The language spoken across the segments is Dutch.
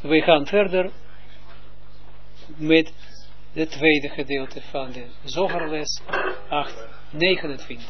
we gaan verder met het tweede gedeelte van de Zogerles 29.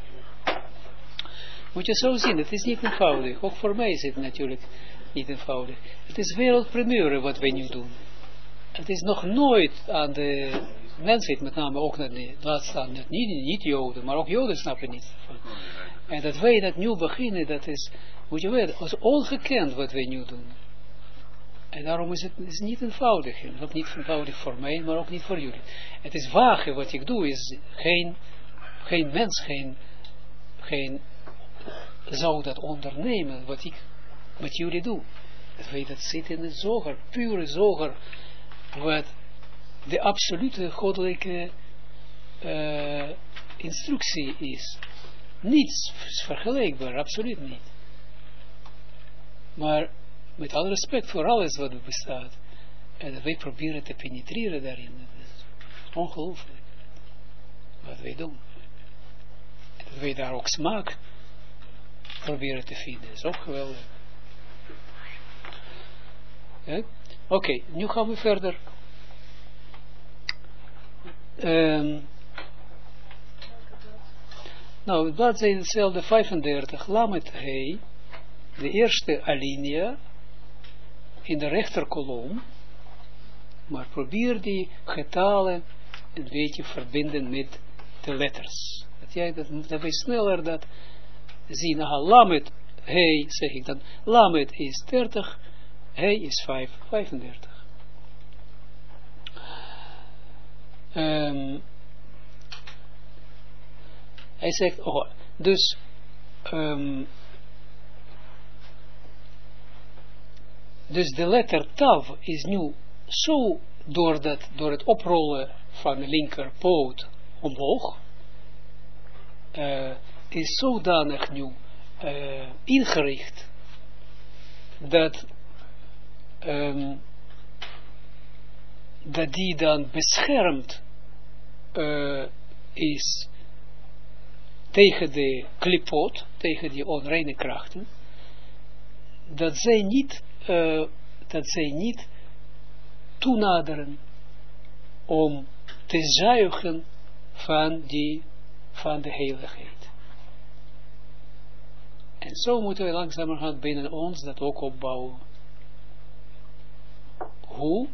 Moet je zo zien, het is niet eenvoudig. Ook voor mij is het natuurlijk niet eenvoudig. Het is wereldpremière wat wij nu doen. Het is nog nooit aan de mensheid, met name ook laat staan, niet Joden, maar ook Joden snappen niet. En dat wij dat nu beginnen, dat is, moet je weten, als ongekend wat wij nu doen. En daarom is het niet eenvoudig. Het is ook niet eenvoudig voor mij, maar ook niet voor jullie. Het is wagen wat ik doe, is geen mens, geen zou dat ondernemen wat ik met jullie doe. Dat wij dat zitten in de zoger, pure zoger, wat de absolute goddelijke instructie is. Niets vergelijkbaar, absoluut niet. Maar met alle respect voor alles wat er bestaat. En wij proberen te penetreren daarin. Dat is ongelooflijk. Wat wij doen. En dat wij daar ook smaak proberen te vinden. Dat is ook geweldig. Ja? Oké, nu gaan we verder. Nou, het bladzijde hetzelfde 35. Lamet Hei. De eerste alinea. In de rechterkolom. Maar probeer die getalen een beetje verbinden met de letters. Dat wij sneller dat zien. Lamet Hei, zeg ik dan. Lamet is 30. Hei is 35. Hij zegt, dus de letter Tav is nu zo door het oprollen van de linkerpoot omhoog, is zodanig nu ingericht dat die dan beschermd is tegen de klipot, tegen die onreine krachten, dat zij niet toenaderen om te zuigen van de heiligheid. En zo moeten we langzamerhand binnen ons dat ook opbouwen. Hoe?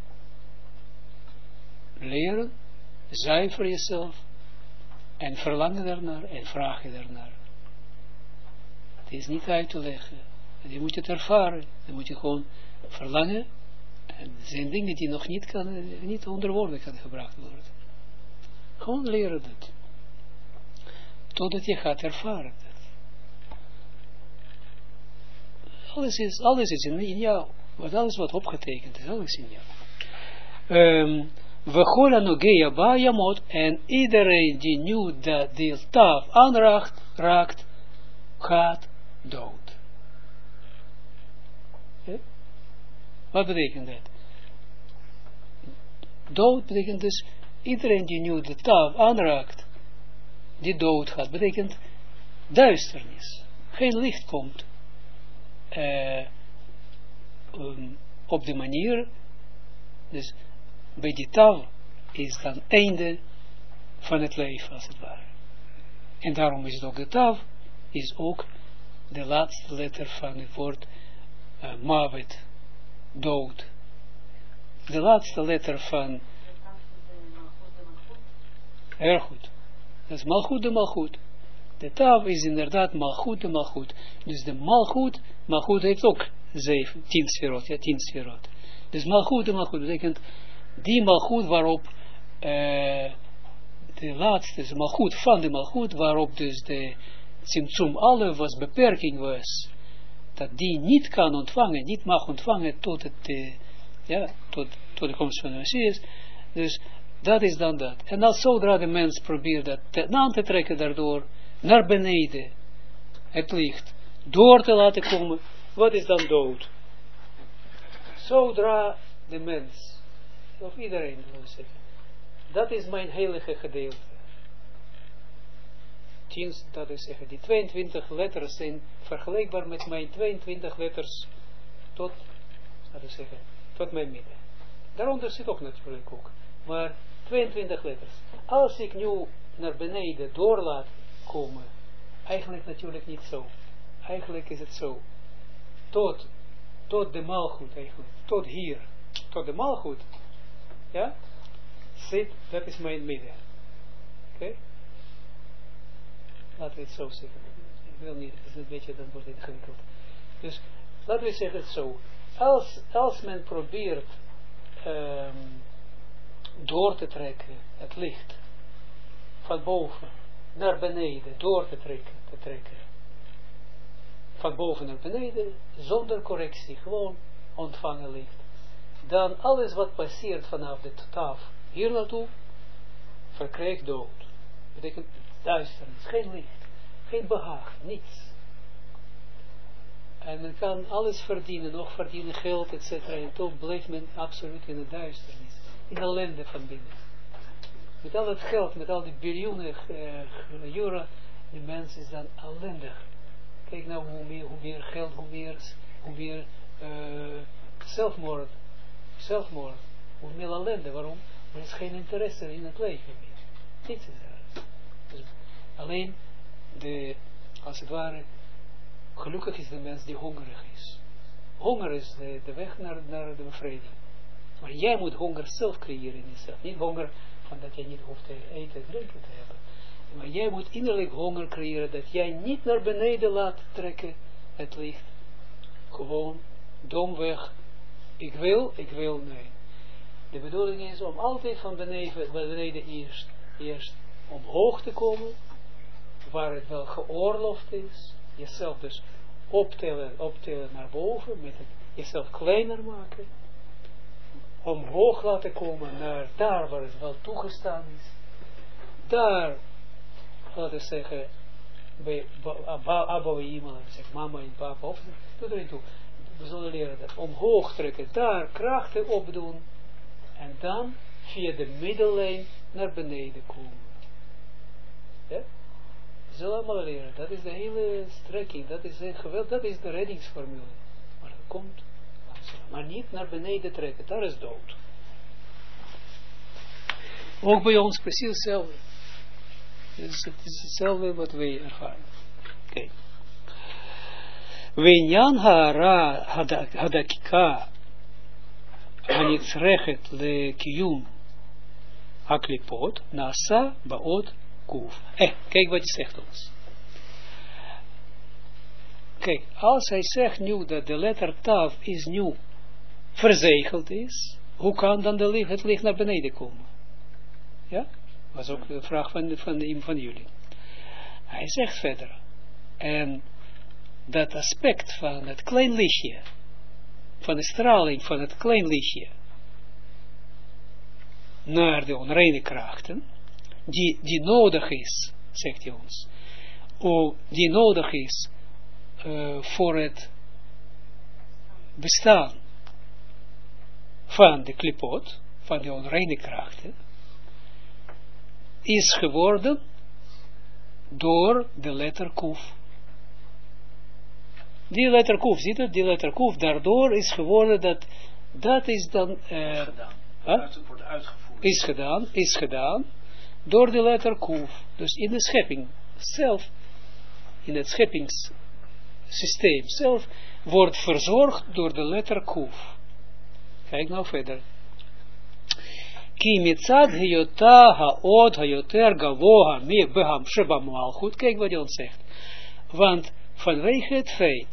Leren, zuiver jezelf en verlangen daarnaar en vragen daarnaar. Het is niet uit te leggen. Je moet het ervaren. Dan moet je gewoon verlangen. En er zijn dingen die nog niet onder woorden kan gebracht worden. Gewoon leren dat. Totdat je gaat ervaren dat. Alles is in jou. Alles wat opgetekend is, alles in jou. We gola nogea bayamot en iedereen die nu dat deel Tav aanraakt, gaat dood. Wat betekent dat? Dood betekent dus, iedereen die nu de Tav aanraakt, die dood gaat, betekent duisternis. Geen licht komt op de manier, dus bij die Tav is dan einde van het leven, als het ware. En daarom is het ook de Tav, is ook de laatste letter van het woord Mavet, dood. De laatste letter van erg goed. Dat is Malchut de Malchut. De Tav is inderdaad Malchut de Malchut. Dus de Malchut heeft ook 10 sferot, ja, 10 sferot. Dus Malchut de Malchut betekent die Malchut waarop de laatste is Malchut van de Malchut, waarop dus de Tzimtzum alle was, beperking was, dat die niet kan ontvangen, niet mag ontvangen tot de komst van de Messias. Dus dat is dan dat. En als zodra de mens probeert dat aan te trekken daardoor, naar beneden, het licht, door te laten komen, wat is dan dood? Zodra de mens, of iedereen wil zeggen, dat is mijn heilige gedeelte. Dat is zeggen, die 22 letters zijn vergelijkbaar met mijn 22 letters tot laten we zeggen, tot mijn midden. Daaronder zit ook natuurlijk ook, maar 22 letters. Als ik nu naar beneden door laat komen, eigenlijk natuurlijk niet zo. Eigenlijk is het zo. Tot de maalgoed eigenlijk. Tot hier. Tot de maalgoed. Ja? Zit, dat is mijn midden. Oké? Laten we het zo zeggen. Ik wil niet, het is een beetje, dan wordt het ingewikkeld. Dus, laten we zeggen het zo. Als men probeert door te trekken, het licht, van boven naar beneden, door te trekken, van boven naar beneden, zonder correctie, gewoon ontvangen licht. Dan alles wat passeert vanaf de taf hier naartoe, verkrijgt dood. Betekent duisternis, geen licht, geen behagen, niets. En men kan alles verdienen, nog verdienen geld, etc. En toch blijft men absoluut in de duisternis, in ellende van binnen. Met al het geld, met al die biljoenen euro, de mens is dan ellendig. Kijk nou hoe meer geld, hoe meer zelfmoord, hoe meer ellende. Waarom? Er is geen interesse in het leven meer. Niets is er. Dus alleen als het ware, gelukkig is de mens die hongerig is. Honger is de weg naar de bevrijding. Maar jij moet honger zelf creëren in jezelf. Niet honger van dat je niet hoeft te eten en drinken te hebben. Maar jij moet innerlijk honger creëren dat jij niet naar beneden laat trekken het licht. Gewoon, domweg. Ik wil, nee. De bedoeling is om altijd van beneden eerst omhoog te komen, waar het wel geoorloofd is. Jezelf dus optellen naar boven, met het jezelf kleiner maken. Omhoog laten komen naar daar waar het wel toegestaan is. Daar, laten we zeggen, bij Abba en Ima, zeg mama en papa, of doe er niet toe. We zullen leren dat omhoog trekken, daar krachten opdoen en dan via de middellijn naar beneden komen. Ja? We zullen allemaal leren, dat is de hele strekking, dat is geweld, dat is de reddingsformule. Maar dat komt, maar niet naar beneden trekken, daar is dood. Ook bij ons precies hetzelfde. Dus het is hetzelfde wat wij ervaren. Oké. Wenyan hara hadakika hanitzrechet lekiyum haklipot nasa baot kuf. Kijk wat hij zegt ons. Kijk, als hij zegt nu dat de letter Tav is nu verzegeld is, hoe kan dan het licht naar beneden komen? Ja? Was ook de vraag van jullie. Hij zegt verder. En dat aspect van het klein lichtje, van de straling van het klein lichtje, naar de onreine krachten, die nodig is, zegt hij ons, die nodig is voor het bestaan van de klipot, van de onreine krachten, is geworden door de letter Kuf. Die letter Kuf, ziet het? Die letter Kuf, daardoor is geworden dat is dan wordt uitgevoerd. Is gedaan door de letter Kuf. Dus in de schepping zelf, in het scheppingssysteem zelf, wordt verzorgd door de letter Kuf. Kijk nou verder. Ki mitzad heyota haod hayoter gavoha mi beham sheba malchut. Kijk wat hij ons zegt. Want vanwege het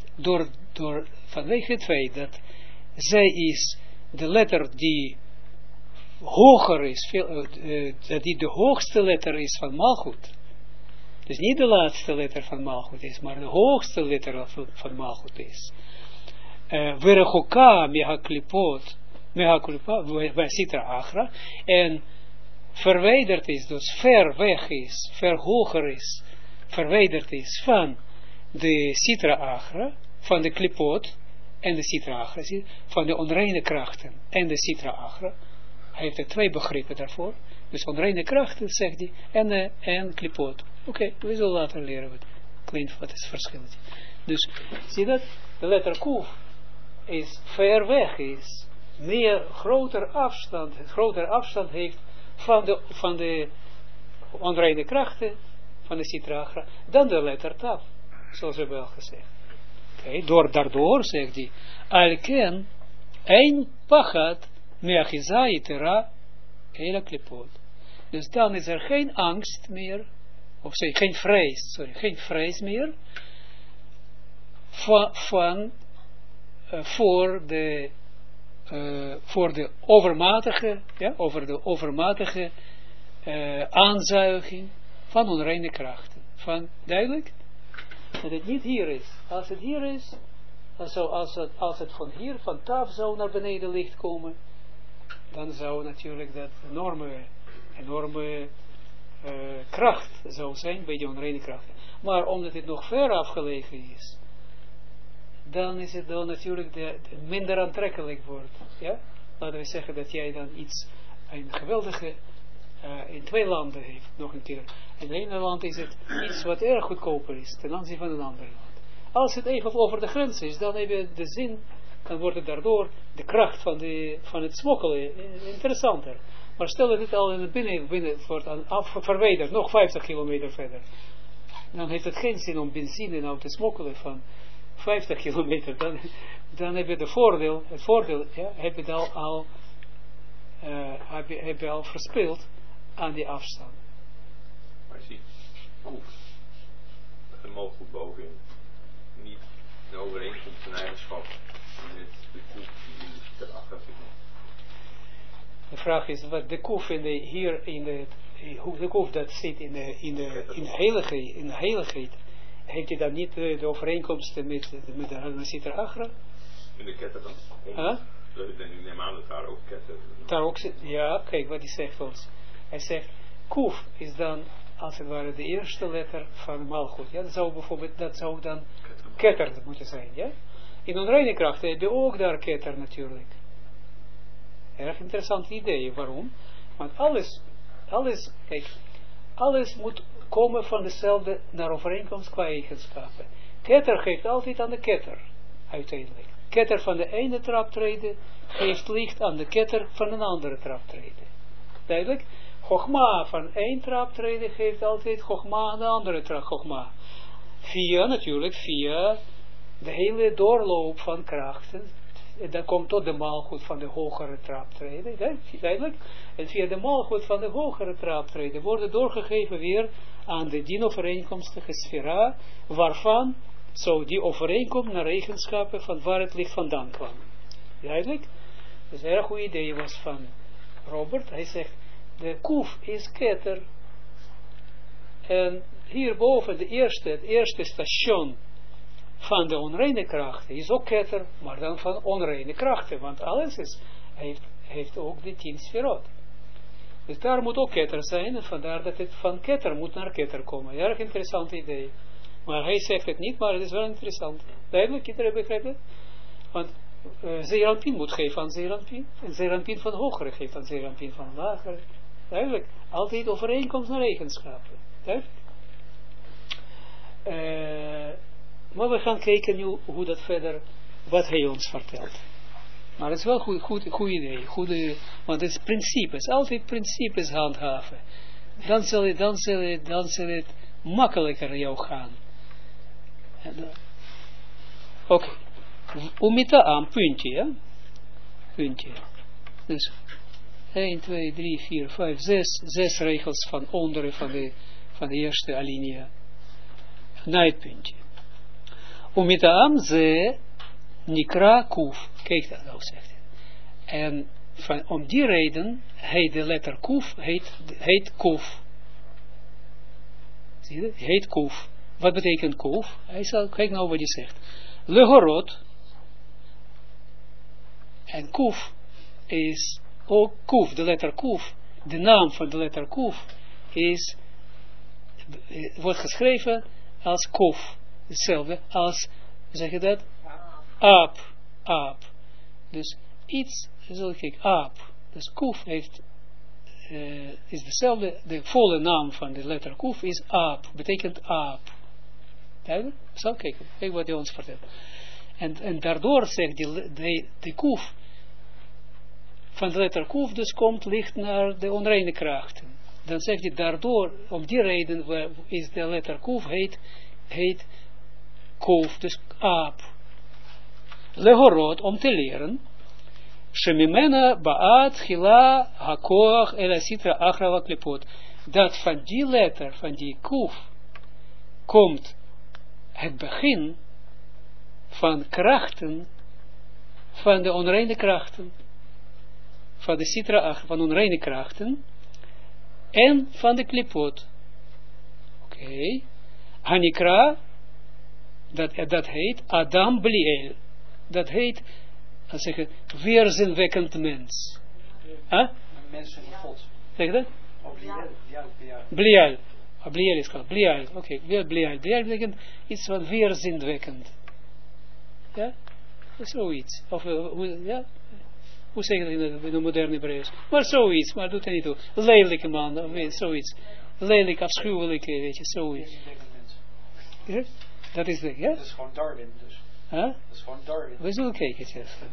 feit dat zij is de letter die hoger is, die de hoogste letter is van malchut. Dus niet de laatste letter van malchut is, maar de hoogste letter van malchut is. Verechoka mehaklipot Sitra Achra, en verwijderd is, dus ver weg is, ver hoger is, verwijderd is van de Sitra Achra, van de klipot en de Sitra Achra, van de onreine krachten en de Sitra Achra. Hij heeft er twee begrippen daarvoor, dus onreine krachten, zegt hij, en klipot. Oké, we zullen later leren wat is het verschil. Dus, zie dat, de letter Kuf is ver weg is, groter afstand heeft van de onreine krachten, van de Sitra, dan de letter Taf, zoals we hebben al gezegd. Okay, daardoor, zegt hij, Alken, een pachat, meachizai tera, hele klipot. Dus dan is er geen angst meer, of zeg, geen vrees meer, voor de overmatige, over de overmatige aanzuiging van onreine krachten. Duidelijk? Dat het niet hier is. Als het hier is, als het van hier, van Taf zou naar beneden licht komen, dan zou natuurlijk dat enorme kracht zou zijn bij die onreine krachten. Maar omdat het nog ver afgelegen is, dan is het dan natuurlijk minder aantrekkelijk wordt. Ja? Laten we zeggen dat jij dan een geweldige, in 2 landen heeft, nog een keer. In het ene land is het iets wat erg goedkoper is, ten aanzien van een ander land. Als het even over de grens is, dan heb je de zin, dan wordt het daardoor de kracht van het smokkelen interessanter. Maar stel dat het al in het binnen wordt verwijderd, nog 50 kilometer verder. Dan heeft het geen zin om benzine nou te smokkelen van 50 kilometer. Dan heb je het voordeel, ja, heb je al verspeeld aan die afstand. Maar je ziet, een mogelijk bovenin niet de overeenkomst van eigenschap met de koef die erachter zit. De vraag is, wat de koef hoe de koef dat zit in de heiligheid, heeft hij dan niet de overeenkomsten met de Sitra Achra? In de ketter dan? Ik neem aan dat daar ook ketter. Daar ook zit, ja, kijk wat hij zegt ons. Hij zegt, koef is dan als het ware de eerste letter van Malchut. Ja, dat zou dan ketter moeten zijn. Ja? In onreine krachten heb je ook daar ketter natuurlijk. Erg interessant idee. Waarom? Want alles moet komen van dezelfde naar overeenkomst qua eigenschappen. Ketter geeft altijd aan de ketter, uiteindelijk. Ketter van de ene traptreden geeft licht aan de ketter van een andere traptreden. Duidelijk? Chogma van één traptreden geeft altijd Chogma aan de andere Chogma. Via de hele doorloop van krachten. Dan komt tot de maalgoed van de hogere traptreden. Duidelijk? En via de maalgoed van de hogere traptreden worden doorgegeven weer aan de dienovereenkomstige sfera, waarvan zo die overeenkomt naar eigenschappen van waar het licht vandaan kwam. Duidelijk? Dus een erg goed idee was van Robert. Hij zegt, de koef is ketter. En hierboven het eerste station van de onreine krachten is ook ketter, maar dan van onreine krachten, want alles heeft ook de 10 sferot. Dus daar moet ook ketter zijn, en vandaar dat het van ketter moet naar ketter komen. Erg interessant idee. Maar hij zegt het niet, maar het is wel interessant. Duidelijk, iedereen begrijpt het? Want Zeranpin moet geven aan Zeranpin, en Zeranpin van hogere geeft aan Zeranpin van lagere. Duidelijk, altijd overeenkomst naar eigenschappen. Duidelijk? Maar we gaan kijken nu hoe dat verder, wat hij ons vertelt. Maar het is wel een goed idee. Want het is principes. Altijd principes handhaven. Dan zal het makkelijker jou gaan. Oké. Umita aan, puntje. Ja? Puntje. Dus 1, 2, 3, 4, 5, 6 regels van onderen van de eerste alinea. Na het puntje. Umitaam ze nikra kuf. Kijk dat nou, zegt hij. En om die reden heet de letter kuf, heet kuf. Zie je? Heet kuf. Wat betekent kuf? Kijk nou wat hij zegt. Lehorot. En kuf is ook kuf, de letter kuf. De naam van de letter kuf wordt geschreven als kuf. Hetzelfde als, zeg je dat? Aap. Dus iets, zoals ik, aap. Dus kuf is dezelfde, de volle naam van de letter kuf is aap. Betekent aap. Duidelijk? Zo kijken. Kijk wat hij ons vertelt. En daardoor zegt de kuf, van de letter kuf dus komt licht naar de onreine krachten. Dan zegt hij daardoor, om die reden is de letter kuf heet kuf, dus aap. Lehorot, om te leren, shemimena baat chila hakoach elasitra achrava klepot, dat van die letter, van die kuf, komt het begin van krachten, van de onreine krachten, van de sitra, van onreine krachten, en van de klipot. Oké. Hanikra, dat heet Adam Bliel. Dat heet, als zeggen, weerzinwekkend mens. Huh? Mensen van God. Zeg je dat? Bliel. Bliel is het. Bliel, oké. Bliel. Bliel betekent iets van weerzinwekkend. Ja? Zoiets. Of, ja? Hoe zeg je dat in de moderne Hebreeuws? Maar zoiets, maar doet er niet toe. Lelijke man, weet, zoiets. Lelijk, afschuwelijke, weet je, zoiets. Ja? Dat is het, ja? Dat is gewoon Darwin, dus. Huh? Dat is gewoon Darwin. We zullen kijken,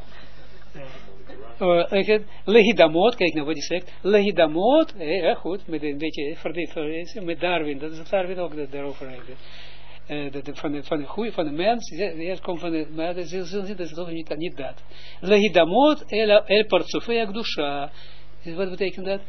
Legidamot, kijk nou wat hij zegt. Legidamot, goed, met een beetje verdiend, met Darwin, dat is Darwin ook daarover eigenlijk. Van de mens, het komt van de, maar dat is toch niet dat. Legidamot el partsofei akdusha. Wat betekent dat?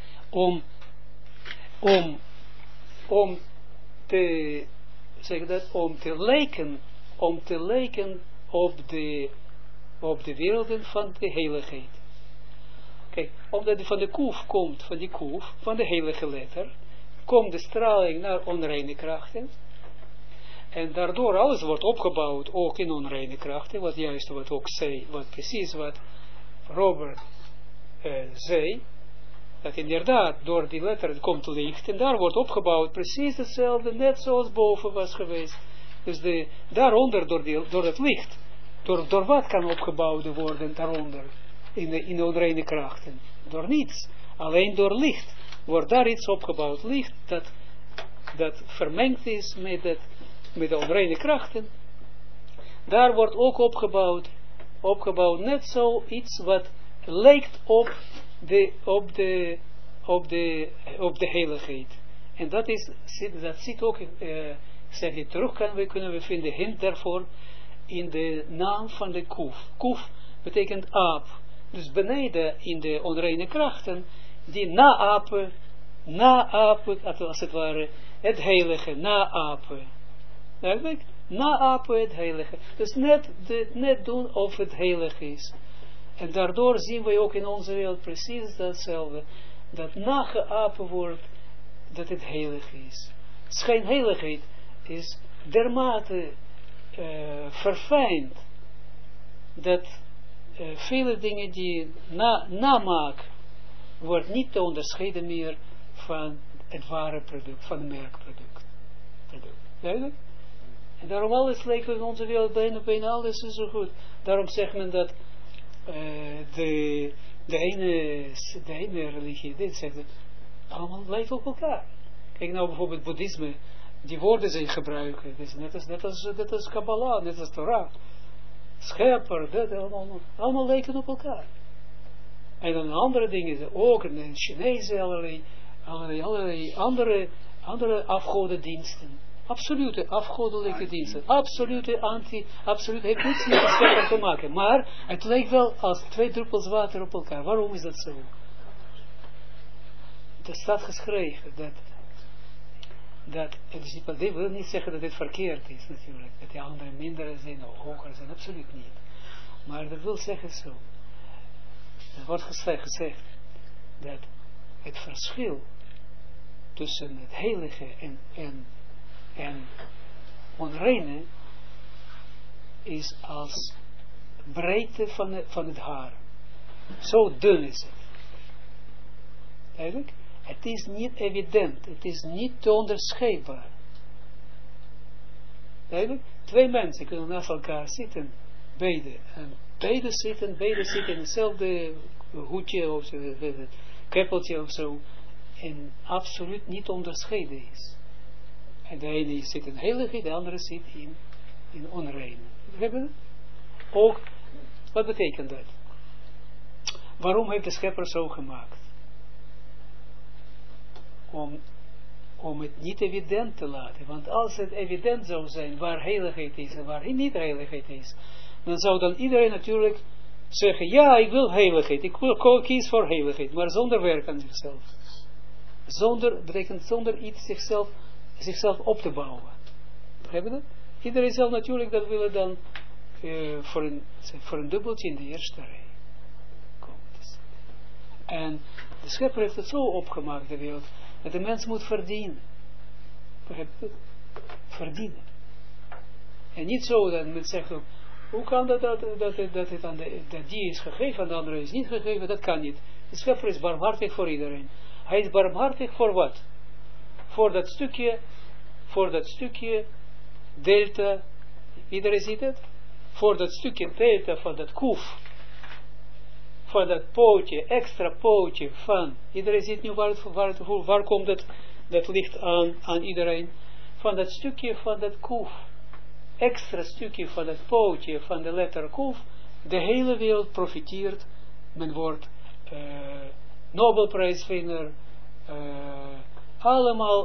Om te, zeg dat, om te lijken op de werelden van de heiligheid. Kijk, omdat die van de kuf komt, van de heilige letter, komt de straling naar onreine krachten. En daardoor alles wordt opgebouwd, ook in onreine krachten, wat juist wat ook zei, wat precies wat Robert zei, dat inderdaad door die letter komt licht, en daar wordt opgebouwd precies hetzelfde, net zoals boven was geweest. Dus daaronder, door het licht, door wat kan opgebouwd worden daaronder, in de onreine krachten? Door niets, alleen door licht wordt daar iets opgebouwd, licht dat vermengd is met de onreine krachten. Daar wordt ook opgebouwd net zo iets wat lijkt op de heiligheid. En dat zit ook, zeg je terug, kunnen we vinden hint daarvoor in de naam van de kuf. Kuf betekent aap. Dus beneden in de onreine krachten, die naapen, als het ware, het heilige, naapen. Duidelijk? Naapen het heilige. Dus net doen of het heilig is. En daardoor zien we ook in onze wereld precies datzelfde. Dat nageapen wordt, dat het heilig is. Schijnheiligheid is dermate verfijnd, dat vele dingen die namaak, wordt niet te onderscheiden meer van het ware product, van het merkproduct. Duidelijk? En daarom alles lijkt in onze wereld bijna alles is zo goed. Daarom zegt men dat de ene religie, dit zegt het, allemaal lijkt op elkaar. Kijk nou bijvoorbeeld boeddhisme, die woorden zijn gebruiken, dus net als Kabbalah, net als Torah, schepper, dat allemaal lijken op elkaar. En dan andere dingen, ook in Chinezen, allerlei andere afgodendiensten. Absolute afgodelijke diensten. Absoluut heeft niets met de schepper te maken. Maar het lijkt wel als 2 druppels water op elkaar. Waarom is dat zo? Er staat geschreven dat het wil niet zeggen dat dit verkeerd is natuurlijk. Dat die anderen minder zijn of hoger zijn. Absoluut niet. Maar dat wil zeggen zo. Er wordt gezegd dat het verschil tussen het heilige en onreine is als breedte van het haar. Zo dun is het. Eigenlijk? Het is niet evident. Het is niet te onderscheidbaar. Eigenlijk? 2 mensen kunnen naast elkaar zitten. Beide zitten in hetzelfde hoedje of keppeltje of zo. En absoluut niet onderscheiden is. En de ene zit in heilige, de andere zit in onreine. ook, wat betekent dat? Waarom heeft de schepper zo gemaakt? Om het niet evident te laten. Want als het evident zou zijn waar heiligheid is en waar niet heiligheid is, dan zou dan iedereen natuurlijk zeggen, ja, ik wil heiligheid, ik wil kies voor heiligheid, maar zonder werk aan zichzelf. Betekent zonder iets zichzelf op te bouwen. Begrijp je dat? Iedereen zal natuurlijk dat willen dan voor een dubbeltje in de eerste rij. En de schepper heeft het zo opgemaakt, de wereld, dat de mens moet verdienen. Verdienen. En niet zo dat men zegt, hoe kan dat die is gegeven en de andere is niet gegeven, dat kan niet. De schepper is barmhartig voor iedereen. Hij is barmhartig voor wat? Voor dat stukje delta, iedereen ziet het? Voor dat stukje delta van dat koef, van dat pootje, extra pootje van, iedereen ziet nu waar komt dat licht aan iedereen, van dat stukje van dat koef, extra stukje van dat pootje van de letter koef, de hele wereld profiteert, men wordt Nobelprijswinnaar, allemaal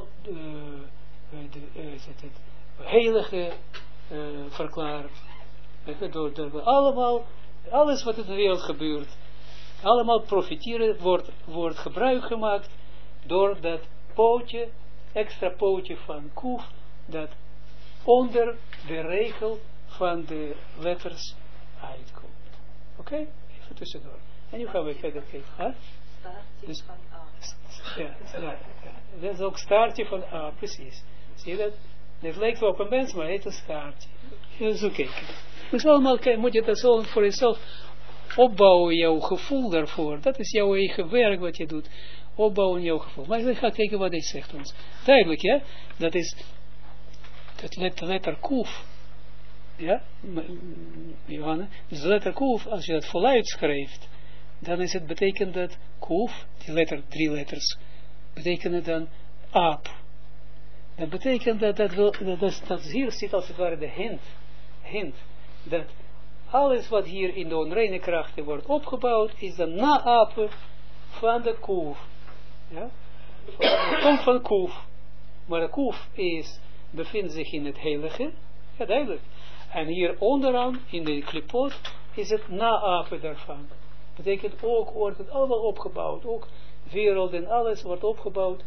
heilige verklaard, allemaal, alles wat in de wereld gebeurt, allemaal profiteren, wordt gebruik gemaakt door dat pootje, extra pootje van koef, dat onder de regel van de letters uitkomt. Oké? Even tussendoor. En nu gaan we verder kijken. Huh? Dus, ja, dat is ook staartje van A, precies. Zie je dat? Het lijkt wel op een mens, maar het heet een staartje. Zo kijken. Dus allemaal moet je dat zo voor jezelf opbouwen, jouw gevoel daarvoor. Dat is jouw eigen werk wat je doet. Opbouwen jouw gevoel. Maar we gaan kijken wat hij zegt ons. Duidelijk, ja? Dat is de letter koef. Ja? Johanna? Dus de letter koef, als je dat voluit schrijft, dan is het betekent dat koef, die letter, 3 letters, betekent dan aap. Dat betekent dat hier zit als het ware de hint, dat alles wat hier in de onreine krachten wordt opgebouwd, is dan naapen van de koef. Ja? Het komt van koef. Maar de koef bevindt zich in het heilige. Ja, duidelijk. En hier onderaan, in de klipot, is het naapen daarvan. Betekent ook, wordt het allemaal opgebouwd. Ook wereld en alles wordt opgebouwd.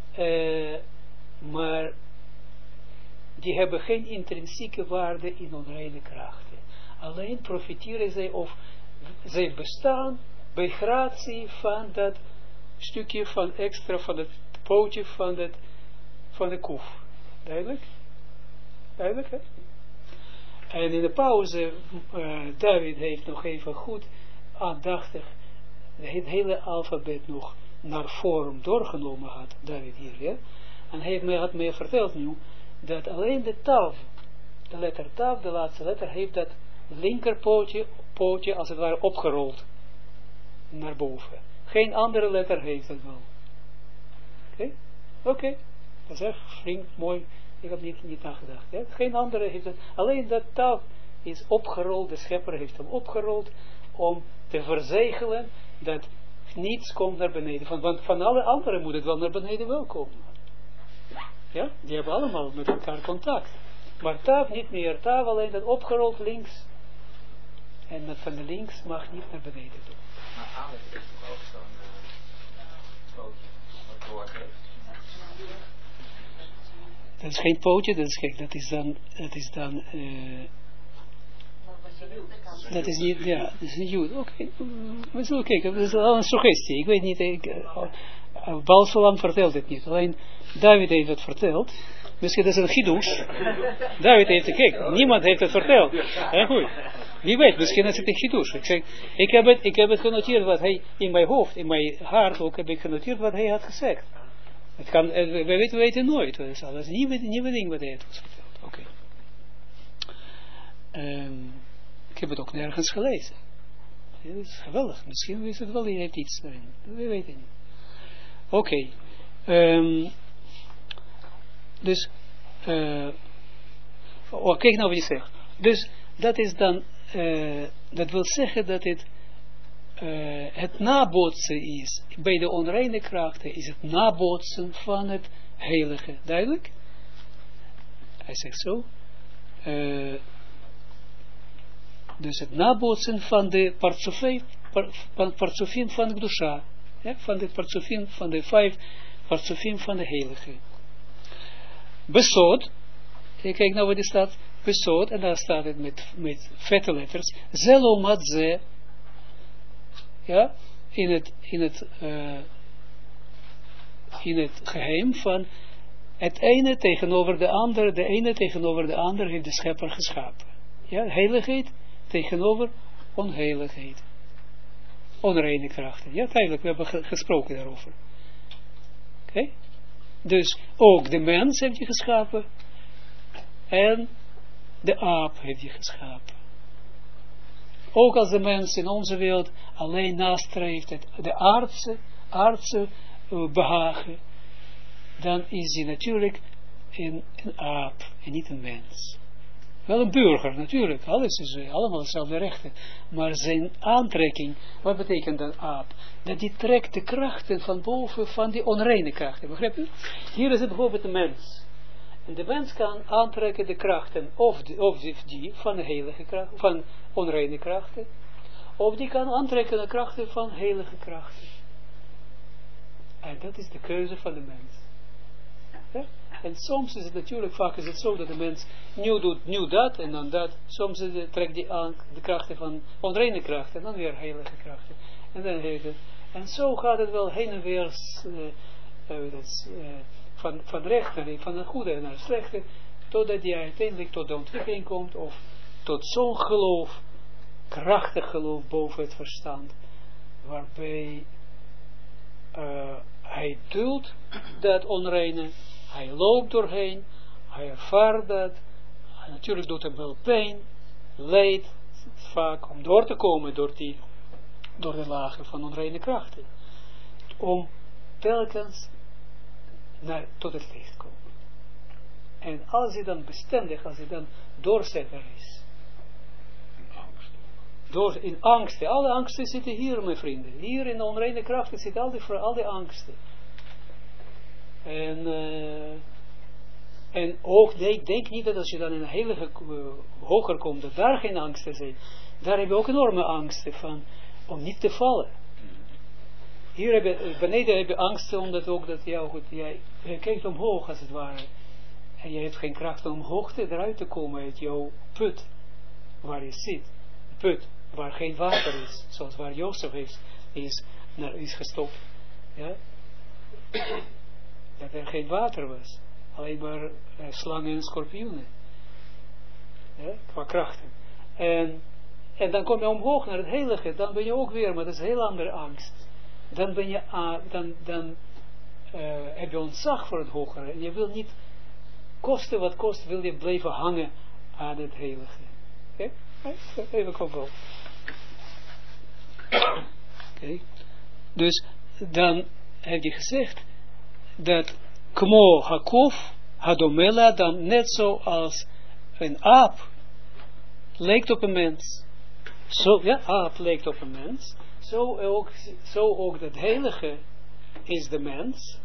Maar die hebben geen intrinsieke waarde in onreine krachten. Alleen profiteren zij of zij bestaan bij gratie van dat stukje van extra, van het pootje van de koef. Duidelijk? Duidelijk, hè? En in de pauze, David heeft nog even goed aandachtig het hele alfabet nog naar vorm doorgenomen had, David hier, ja? En hij had mij verteld nu, dat alleen de tav, de letter tav, de laatste letter, heeft dat linkerpootje als het ware opgerold naar boven. Geen andere letter heeft het wel. Oké. Dat is echt flink, mooi. Ik heb niet nagedacht. Ja? Geen andere heeft het. Alleen dat tav is opgerold. De schepper heeft hem opgerold om te verzegelen dat niets komt naar beneden. Want van alle anderen moet het wel naar beneden wel komen. Ja? Die hebben allemaal met elkaar contact. Maar tav niet meer. Tav alleen dat opgerold links. En dat van de links mag niet naar beneden doen. Maar Alef is toch ook zo'n pootje wat doorgeeft? Dat is geen pootje, dat is gek. Dat is niet, ja, dat is een jood. Oké, we zullen kijken. Dat is al een suggestie. Ik weet niet, Balsalam vertelt het niet. Alleen David heeft het verteld. Misschien dat is een chidush. David heeft het, kijk, niemand heeft het verteld. Ja, goed. Wie weet, misschien is het een chidush. Ik zeg, ik heb het genoteerd wat hij in mijn hoofd, in mijn hart ook heb ik genoteerd wat hij had gezegd. Het kan, we weten nooit. Dat is alles nieuwe ding wat hij heeft ons verteld. Oké. Ik heb het ook nergens gelezen. Ja, dat is geweldig. Misschien is het wel, hij heeft iets erin. We weten niet. Oké. Dus, kijk nou wat je zegt. Dus, dat is dan dat wil zeggen dat het nabootsen is, bij de onreine krachten is het nabootsen van het heilige. Duidelijk? Hij zegt zo. Dus het nabootsen van de partsofim van de Gdusha. Ja, van de partsofim van de 5 partsofim van de heilige. Besod. Kijk nou wat er staat. Besod. En daar staat het met vette letters. Zelomatze. Ja. In het geheim van het ene tegenover de andere. De ene tegenover de andere heeft de schepper geschapen. Ja. Heiligheid tegenover onheiligheid. Onreine krachten. Ja, duidelijk, we hebben gesproken daarover. Oké? Dus ook de mens heeft je geschapen. En de aap heeft je geschapen. Ook als de mens in onze wereld alleen nastreeft de aardse behagen, dan is hij natuurlijk een aap en niet een mens. Wel een burger, natuurlijk. Alles is allemaal dezelfde rechten. Maar zijn aantrekking, wat betekent dat aap? Dat die trekt de krachten van boven van die onreine krachten. Begrijp je? Hier is het bijvoorbeeld de mens. En de mens kan aantrekken de krachten, of die van de heilige krachten, van onreine krachten. Of die kan aantrekken de krachten van heilige krachten. En dat is de keuze van de mens. Ja? En soms is het natuurlijk, vaak is het zo dat de mens nu doet nu dat en dan dat. Soms trekt die aan de krachten van onreine krachten en dan weer heilige krachten. En dan heeft het. En zo gaat het wel heen en weer van recht naar van het goede naar het slechte, totdat hij uiteindelijk tot de ontwikkeling komt of tot zo'n geloof, krachtig geloof boven het verstand, waarbij hij duldt dat onreine. Hij loopt doorheen, hij ervaart dat, natuurlijk doet hem wel pijn, leed, vaak om door te komen door de lagen van onreine krachten, om telkens tot het licht komen. En als hij dan bestendig, als hij dan doorzetter is, in angsten, alle angsten zitten hier, mijn vrienden, hier in de onreine krachten zitten al die angsten. En ook, denk niet dat als je dan in een heilige hoger komt, dat daar geen angsten zijn. Daar heb je ook enorme angsten van, om niet te vallen. Hier beneden heb je angsten, omdat ook dat jij kijkt omhoog als het ware. En je hebt geen kracht om omhoog eruit te komen uit jouw put, waar je zit. Put, waar geen water is, zoals waar Jozef is gestopt. Ja? Dat er geen water was. Alleen maar slangen en schorpioenen. Ja, qua krachten. En dan kom je omhoog naar het heilige. Dan ben je ook weer, maar dat is een heel andere angst. Dan ben je, heb je ontzag voor het hogere. En je wil niet, koste wat kost, wil je blijven hangen aan het heilige. Oké? Even kom. Oké. Dus dan heb je gezegd dat kmo hakuf hadomela, dan net zoals een aap lijkt op een mens. Zo, ja, aap lijkt op een mens. Zo ook dat heilige is de mens.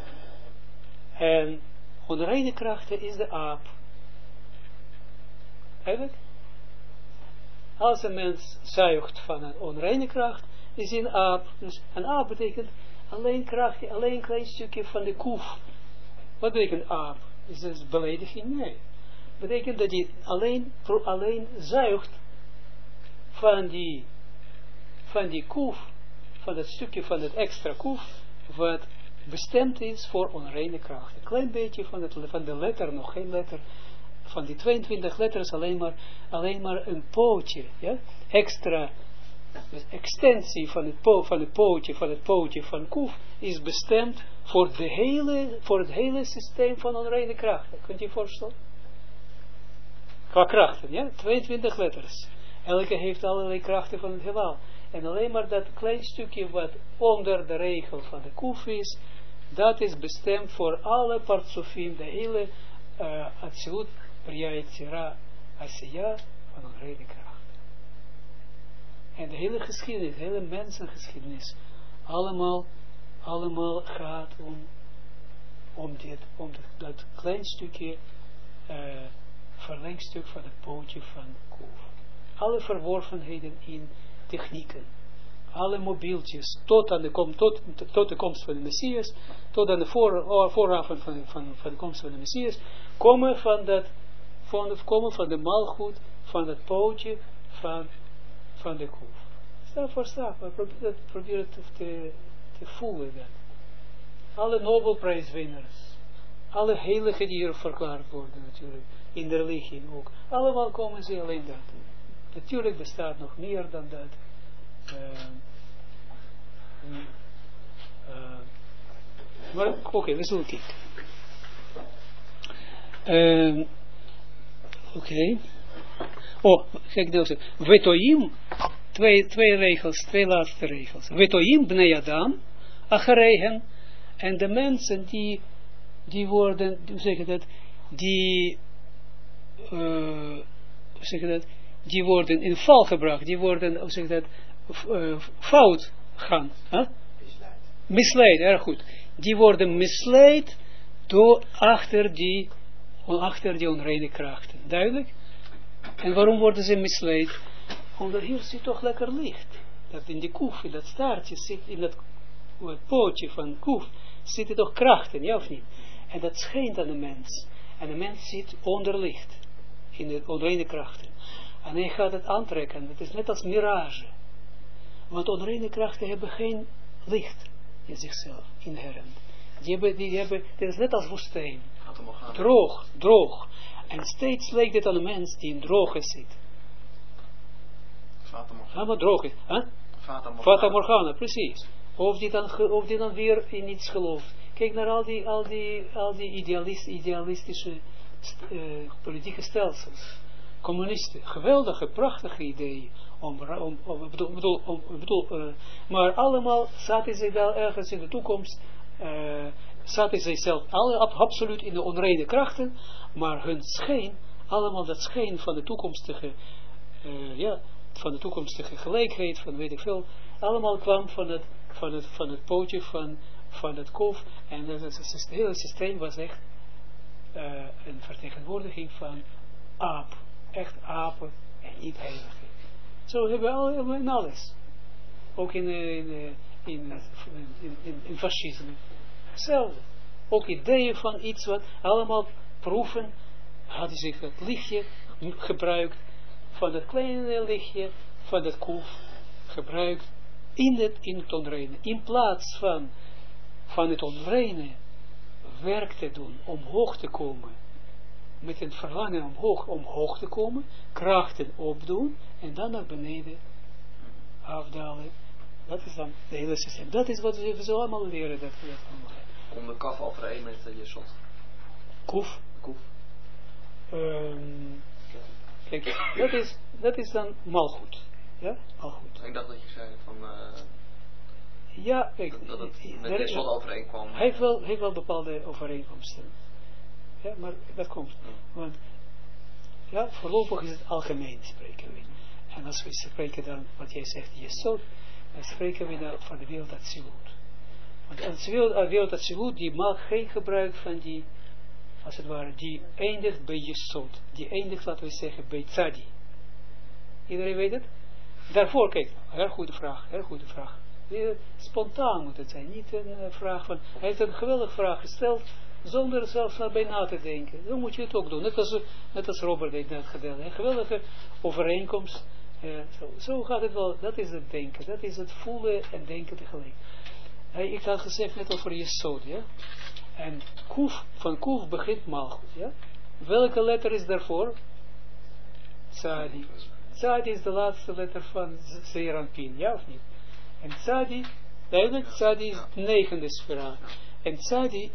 En onreine krachten is de aap. Eigenlijk? Als een mens zuigt van een onreine kracht, is hij een aap. Dus een aap betekent alleen krachtje, alleen een klein stukje van de koef. Wat betekent aap? Is dat belediging? Nee. Betekent dat hij alleen zuigt van die koef, van dat stukje van het extra koef, wat bestemd is voor onreine kracht. Een klein beetje van de letter, nog geen letter, van die 22 letters alleen maar een pootje, ja? Extra, dus extensie van het pootje van koef is bestemd voor het hele systeem van onreine krachten. Kunt je je voorstellen? Qua krachten, ja? 22 letters. Elke heeft allerlei krachten van het heelal. En alleen maar dat klein stukje wat onder de regel van de koef is, dat is bestemd voor alle partsofim, de hele absoluut Priya Yetzira Asiya van onreine kracht. En de hele geschiedenis, de hele mensengeschiedenis, allemaal gaat om dat klein stukje, verlengstuk van het pootje van Kuf. Alle verworvenheden in technieken, alle mobieltjes, tot de komst van de Messias, tot aan de vooravond van de komst van de Messias, komen van de malgoed, van het pootje van de Kuf. Stap voor stap, maar probeer het te voelen dat. Alle Nobelprijswinnaars, alle heiligen die hier verklaard worden natuurlijk, in de religie ook, allemaal komen ze alleen dat. Natuurlijk bestaat nog meer dan dat. Maar oké, we zullen kijken. Oké. Oh, kijk nou zo. Vetoim, twee regels, twee laatste regels. Vetoim bnei Adam, acharehen, en de mensen die worden, hoe zeg je dat, die worden in val gebracht, die worden, hoe zeg je dat, fout gaan. Huh? Misleid, erg goed. Die worden misleid door achter die onreine krachten. Duidelijk? En waarom worden ze misleid? Omdat hier zit toch lekker licht. Dat in die Kuf, in dat staartje zit, in dat pootje van Kuf, zitten toch krachten, ja of niet? En dat schijnt aan de mens. En de mens zit onder licht. In de onreine krachten. En hij gaat het aantrekken. Het is net als mirage. Want onreine krachten hebben geen licht in zichzelf, inherent. Die hebben, het is net als woestijn. Droog. En steeds lijkt het aan een mens die in droge zit. Maar droog is. Huh? Fata Morgana, precies. Of die dan weer in iets gelooft. Kijk naar al die idealistische politieke stelsels. Communisten, geweldige, prachtige ideeën. Maar allemaal zaten ze daar ergens in de toekomst, zaten ze zelf absoluut in de onreine krachten, maar hun schijn, allemaal dat schijn van de toekomstige, van de toekomstige gelijkheid, van weet ik veel, allemaal kwam van het pootje van het Kuf, en het hele systeem was echt een vertegenwoordiging van aap, echt apen en niet heilige. Zo hebben we allemaal in alles. Ook in fascisme. Hetzelfde. Ook ideeën van iets wat allemaal proeven. Hadden zich het lichtje gebruikt. Van het kleine lichtje. Van het Kuf. Gebruikt. In het onreine. In plaats van het onreine werk te doen. Omhoog te komen. Met een verlangen omhoog te komen, krachten opdoen, en dan naar beneden afdalen. Dat is dan het hele systeem. Dat is wat we zo allemaal leren. Om de kaf overeen met je zot. Kuf. Kijk, dat is dan malgoed. Ja, malgoed. Ik dacht dat je zei van... ja, kijk. Dat het met de zot overeenkwam. Hij heeft wel bepaalde overeenkomsten. Ja, maar dat komt. Want ja, voorlopig is het algemeen spreken we. En als we spreken dan, wat jij zegt, Jesod, dan spreken we dan van de wereld Atsilut. Want de wereld Atsilut, die maakt geen gebruik van die, als het ware, die eindigt bij Jesod. Die eindigt, laten we zeggen, bij Tzadi. Iedereen weet het? Daarvoor, kijk, heel goede vraag. Spontaan moet het zijn, niet een vraag van, hij heeft een geweldige vraag gesteld, zonder zelfs bij na te denken. Zo moet je het ook doen. Net als Robert heeft net gedaan. Een geweldige overeenkomst. Zo gaat het wel. Dat is het denken. Dat is het voelen en denken tegelijk. Ik had gezegd net over Jesod. Ja? En van Kuf begint Malchut. Ja? Welke letter is daarvoor? Tzadi. Tzadi is de laatste letter van Zeranpin. Ja of niet? En Tzadi, duidelijk, Tzadi is de 9e sfera. En Tzadi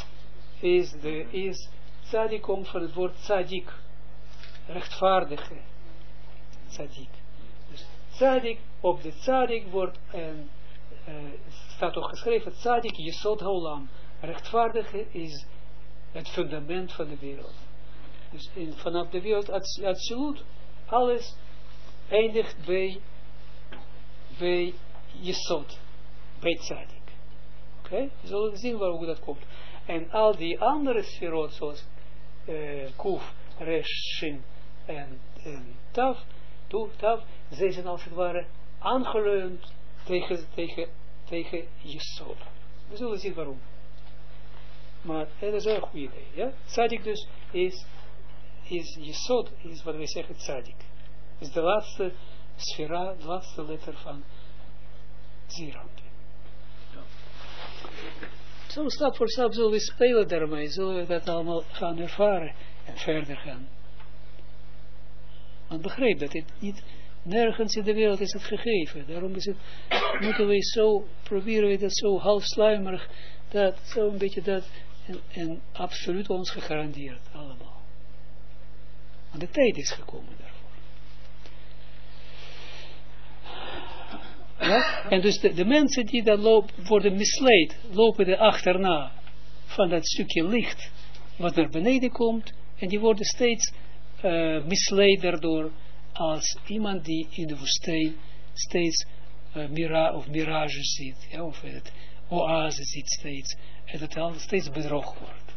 Tzadi komt van het woord Tzadik, rechtvaardige Tzadik. Dus Tzadik, op de Tzadik wordt, staat ook geschreven, Tzadik, Yesod Haolam. Rechtvaardige is het fundament van de wereld. Dus vanaf de wereld Atsilut, alles eindigt bij bij Yesod, bij Tzadik. Oké? We zullen zien hoe dat komt. En al die andere sferot, zoals Kuf, Resh, Shin en Tav, zij zijn als het ware aangeleund tegen Yesod. We zullen zien waarom. Maar dat is wel een goed idee. Ja? Tzadik dus is Yesod, is wat wij zeggen Tzadik. Is de laatste sfera, de laatste letter van Zeeranpin. Ja. Zo stap voor stap zullen we spelen daarmee, zullen we dat allemaal gaan ervaren en verder gaan. Want begrijp dat het niet, nergens in de wereld is het gegeven. Daarom is het, moeten we zo, proberen we dat zo halfsluimerig, dat, zo een beetje dat, en absoluut ons gegarandeerd, allemaal. Want de tijd is gekomen daarvoor. Ja? En dus de mensen die dan worden misleid, lopen er achterna van dat stukje licht wat naar beneden komt, en die worden steeds misleid daardoor als iemand die in de woestijn steeds mirages ziet, ja, of het oase ziet steeds, en dat al steeds bedrog wordt.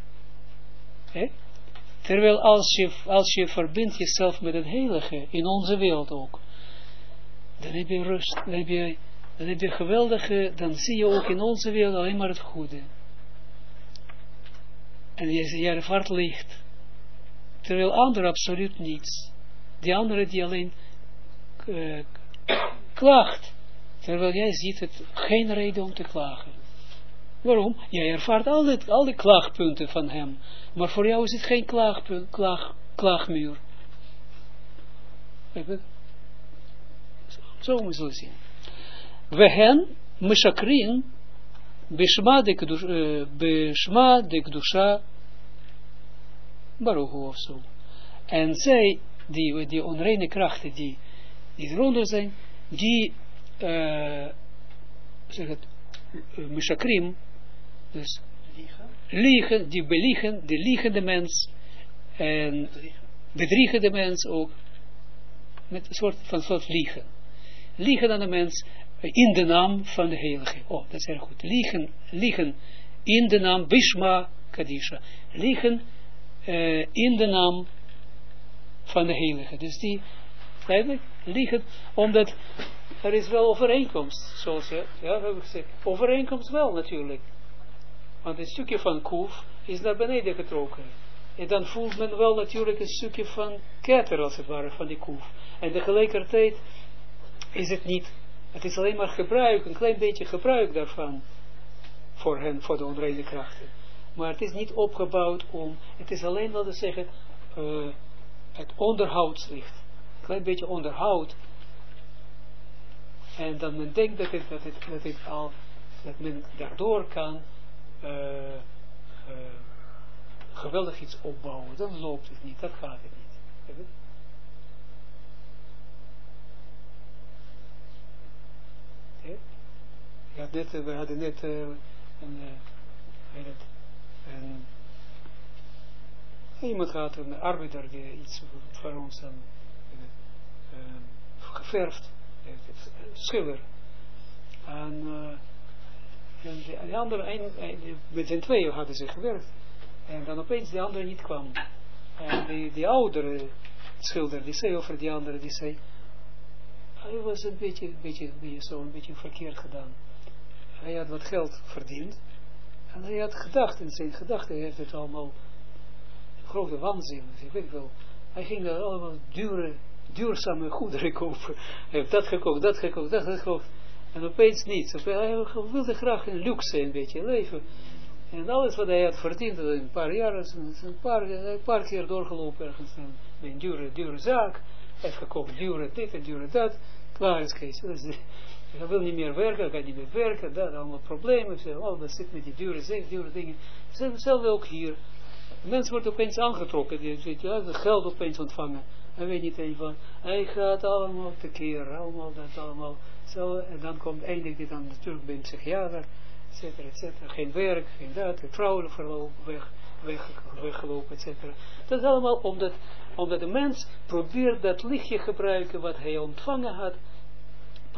Terwijl als je verbindt jezelf met het heilige, in onze wereld ook, dan heb je rust, dan heb je geweldige, dan zie je ook in onze wereld alleen maar het goede. En je ervaart licht. Terwijl anderen absoluut niets. Die anderen die alleen klaagt. Terwijl jij ziet het geen reden om te klagen. Waarom? Jij ervaart al die klaagpunten van hem. Maar voor jou is het geen klaagmuur. Zo moeten we zien. We hen mishakrin bishma de kedusha baruch hu of zo. En zij, die onreine krachten die eronder zijn, die zeg het, mishakrim, dus liegen, die beliegen, de liegende mens en bedriegen de mens ook met een soort liegen. Liegen aan de mens in de naam van de heilige. Oh, dat is erg goed. Liegen in de naam Bishma Kadisha. Liegen in de naam van de heilige. Dus die, eigenlijk, liegen, omdat er is wel overeenkomst, zoals ja, heb ik gezegd. Overeenkomst wel natuurlijk. Want een stukje van Kuf is naar beneden getrokken. En dan voelt men wel natuurlijk een stukje van ketter, als het ware, van die Kuf. En tegelijkertijd is het niet, het is alleen maar gebruik, een klein beetje gebruik daarvan, voor hen, voor de onreine krachten. Maar het is niet opgebouwd om, het is alleen, laten we zeggen, het onderhoudslicht. Een klein beetje onderhoud. En dan men denkt dat men daardoor kan geweldig iets opbouwen. Dan loopt het niet, dat gaat het niet. We hadden net iemand had een arbeider die iets voor ons geverfd, schilder. En de andere, met z'n tweeën hadden ze gewerkt. En dan opeens de andere niet kwam. En die oudere schilder, die zei over die andere, die zei, hij was een beetje verkeerd gedaan. Hij had wat geld verdiend. En hij had gedacht, in zijn gedachten heeft het allemaal grote waanzin. Ik weet wel. Hij ging daar allemaal duurzame goederen kopen. Hij heeft dat gekocht, dat gekocht, dat gekocht. En opeens niets. Hij wilde graag een luxe een beetje leven. En alles wat hij had verdiend in een paar jaar, een paar keer doorgelopen ergens bij een dure zaak. Hij heeft gekocht dure dit en dure dat. Klaar is Kees. Hij wil niet meer werken, hij kan niet meer werken, dat allemaal problemen. Dat zit met die dure dingen. Hetzelfde ook hier. De mens wordt opeens aangetrokken, die het geld opeens ontvangen. Hij weet niet eens van, hij gaat allemaal tekeer, allemaal dat allemaal. Zo, en dan eindigt hij dan natuurlijk bij een psychiater, et cetera. Geen werk, geen dat, vrouwen weggelopen, et cetera. Dat is allemaal omdat de mens probeert dat lichtje gebruiken wat hij ontvangen had,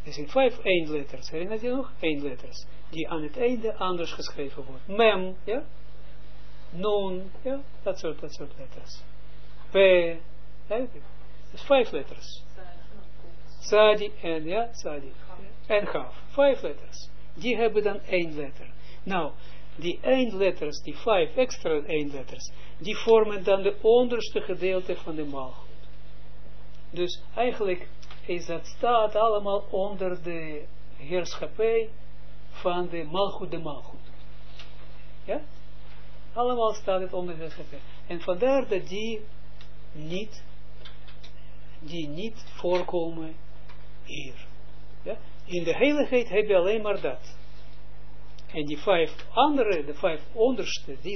Er zijn 5 eindletters, herinner je nog? Eindletters, die aan het einde anders geschreven worden. Mem, ja? Nun, ja? Dat soort letters. P, dat is 5 letters. Sadi en, ja, Sadi. En Gaf, 5 letters. Die hebben dan 1 letter. Nou, die eindletters, die 5 extra eindletters, die vormen dan de onderste gedeelte van de maalgoed. Dus eigenlijk is dat staat allemaal onder de heerschappij van de maalgoed. Ja? Allemaal staat het onder de heerschappij. En vandaar dat die niet voorkomen hier. Ja? In de heiligheid heb je alleen maar dat. En die 5 andere, de 5 onderste, die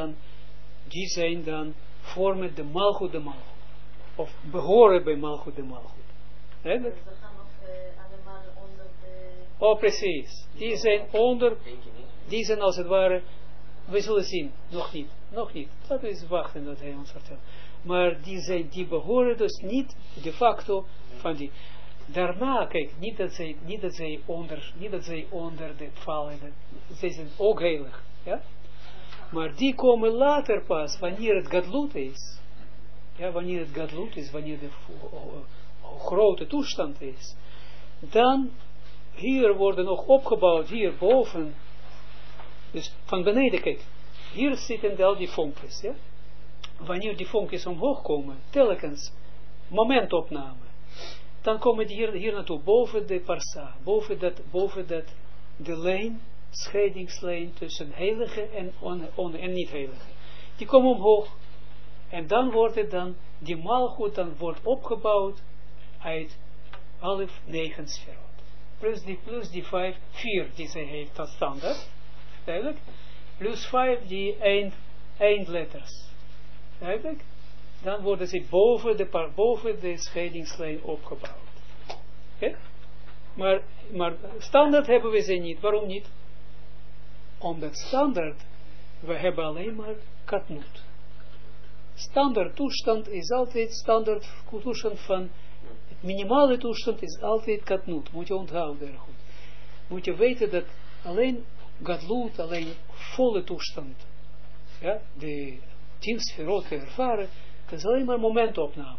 zijn dan vormen de maalgoed. Of behoren bij maalgoed. Dus we gaan nog allemaal onder de... Oh, precies. Die zijn onder, die zijn als het ware, we zullen zien, nog niet. Laten we eens wachten dat hij ons vertelt. Maar die behoren dus niet de facto van die. Daarna, kijk, niet dat zij onder de vallen, zij zijn ook heilig, ja? Maar die komen later pas, wanneer het gadlut is. Ja, wanneer het gadlut is, wanneer de grote toestand is. Dan, hier worden nog opgebouwd, hierboven. Dus van beneden, kijk, hier zitten al die vonkjes, ja? Wanneer die vonkjes omhoog komen, telkens, momentopname. Dan komen die hier naartoe, boven de parsa, boven dat, de lijn, scheidingslijn tussen heilige en niet heilige. Die komen omhoog. En dan wordt het dan, die maalgoed dan wordt opgebouwd uit alle 9 sferot. Plus die 5, 4 die zij heeft als standaard. Duidelijk. Plus 5 die eindletters. Duidelijk. Dan worden ze boven de scheidingslijn opgebouwd. Okay? Maar standaard hebben we ze niet. Waarom niet? Omdat standaard, we hebben alleen maar katnoot. Standaard toestand is altijd standaard toestand van, het minimale toestand is altijd katnoot. Moet je onthouden erg goed. Moet je weten dat alleen gadlut, alleen volle toestand, ja, de 10 sferot ervaren, dat is alleen maar momentopname.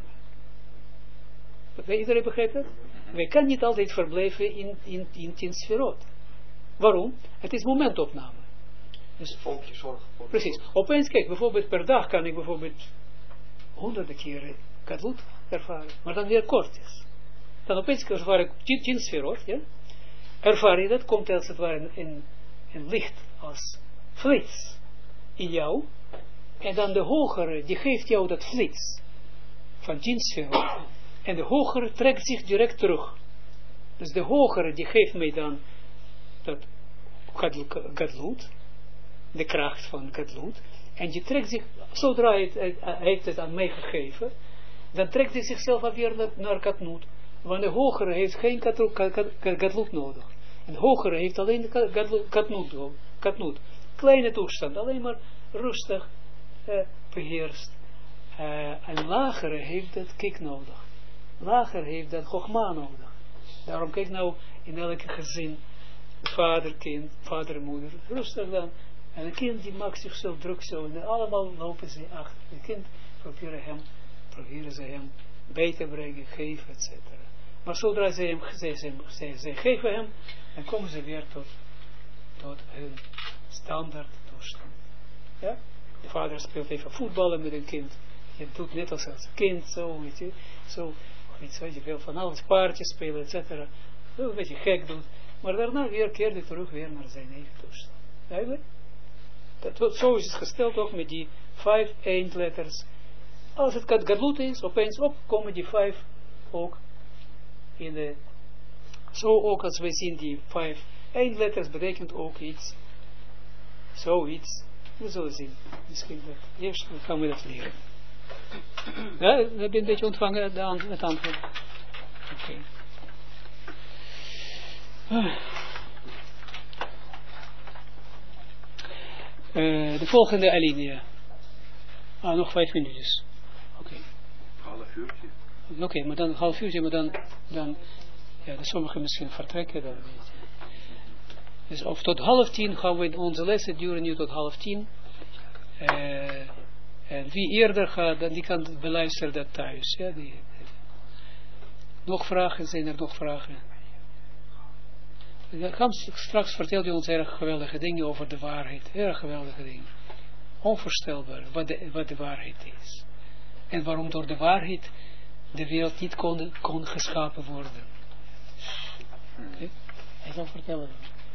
Iedereen begrijpt het? Wij kunnen niet altijd verblijven in 10 sferot. Waarom? Het is momentopname. Dus, precies. Opeens, kijk, bijvoorbeeld per dag kan ik bijvoorbeeld 100 keren gadlut ervaren, maar dan weer kort is. Dan opeens ervaar ik 10 sferot, ja? Ervaar je dat, komt als het ware een licht als flits in jou. En dan de hogere, die geeft jou dat flits van 10 sferot. En de hogere trekt zich direct terug. Dus de hogere, die geeft mij dan dat gadlut, de kracht van gadlut. En die trekt zich, zodra hij heeft het aan mij gegeven, dan trekt hij zichzelf alweer naar katnoot. Want de hogere heeft geen gadlut nodig. En de hogere heeft alleen katnoot. Kleine toestand, alleen maar rustig beheerst. En lagere heeft dat kik nodig. Lager heeft dat chogma nodig. Daarom kijk nou in elke gezin, vader, kind, vader, moeder, rustig dan. En een kind die maakt zichzelf druk zo. En allemaal lopen ze achter. Het kind proberen ze hem bij te brengen, geven, etc. Maar zodra ze geven hem, dan komen ze weer tot hun standaard toestand. Ja? De vader speelt even voetballen met een kind. Je doet net als een kind, zo, weet je. Zo, je wil van alles paardjes spelen, etc. Een beetje gek doet. Maar daarna keert hij terug weer naar zijn eigen toestand. Duidelijk? Zo is het gesteld ook met die 5 eindletters. Als het gadlut is, opeens komen die 5 ook in de... Zo ook als wij zien die 5 eindletters betekent ook iets. Zoiets. We zullen zien. Misschien dat eerst gaan we dat leren. Ja, heb je een beetje ontvangen het antwoord? Oké. De volgende alinea. Nog 5 minuutjes. Oké. Half uurtje. Oké, maar dan half uurtje, maar dan Ja, dus sommigen misschien vertrekken dan niet. Dus of tot 9:30 gaan we onze lessen duren nu tot 9:30. En wie eerder gaat, dan die kan beluisteren dat thuis. Ja, nog vragen? Zijn er nog vragen? Straks vertelt u ons erg geweldige dingen over de waarheid. Erg geweldige dingen. Onvoorstelbaar wat de waarheid is. En waarom door de waarheid de wereld niet kon geschapen worden. Okay. Hij zal vertellen.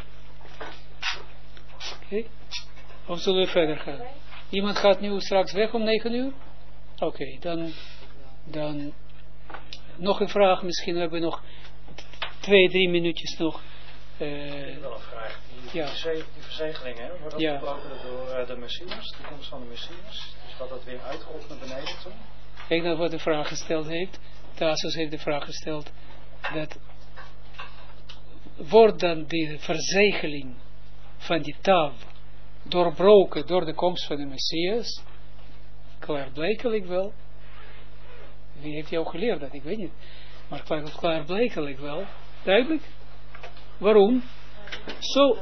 Oké. Of zullen we verder gaan? Iemand gaat nu straks weg om 9:00? Oké, dan nog een vraag. Misschien hebben we nog 2-3 minuutjes nog. Ik heb wel een vraag. Die verzegelingen, wordt dat gebroken door de Messias, de komst van de Messias? Dus dat het weer uitgerold naar beneden toe? Kijk naar wat de vraag gesteld heeft. Tassos heeft de vraag gesteld dat wordt dan de verzegeling van die taal doorbroken door de komst van de Messias? Klaarblijkelijk wel. Wie heeft jou geleerd dat? Ik weet niet. Maar klaarblijkelijk wel. Duidelijk? Waarom? Zo,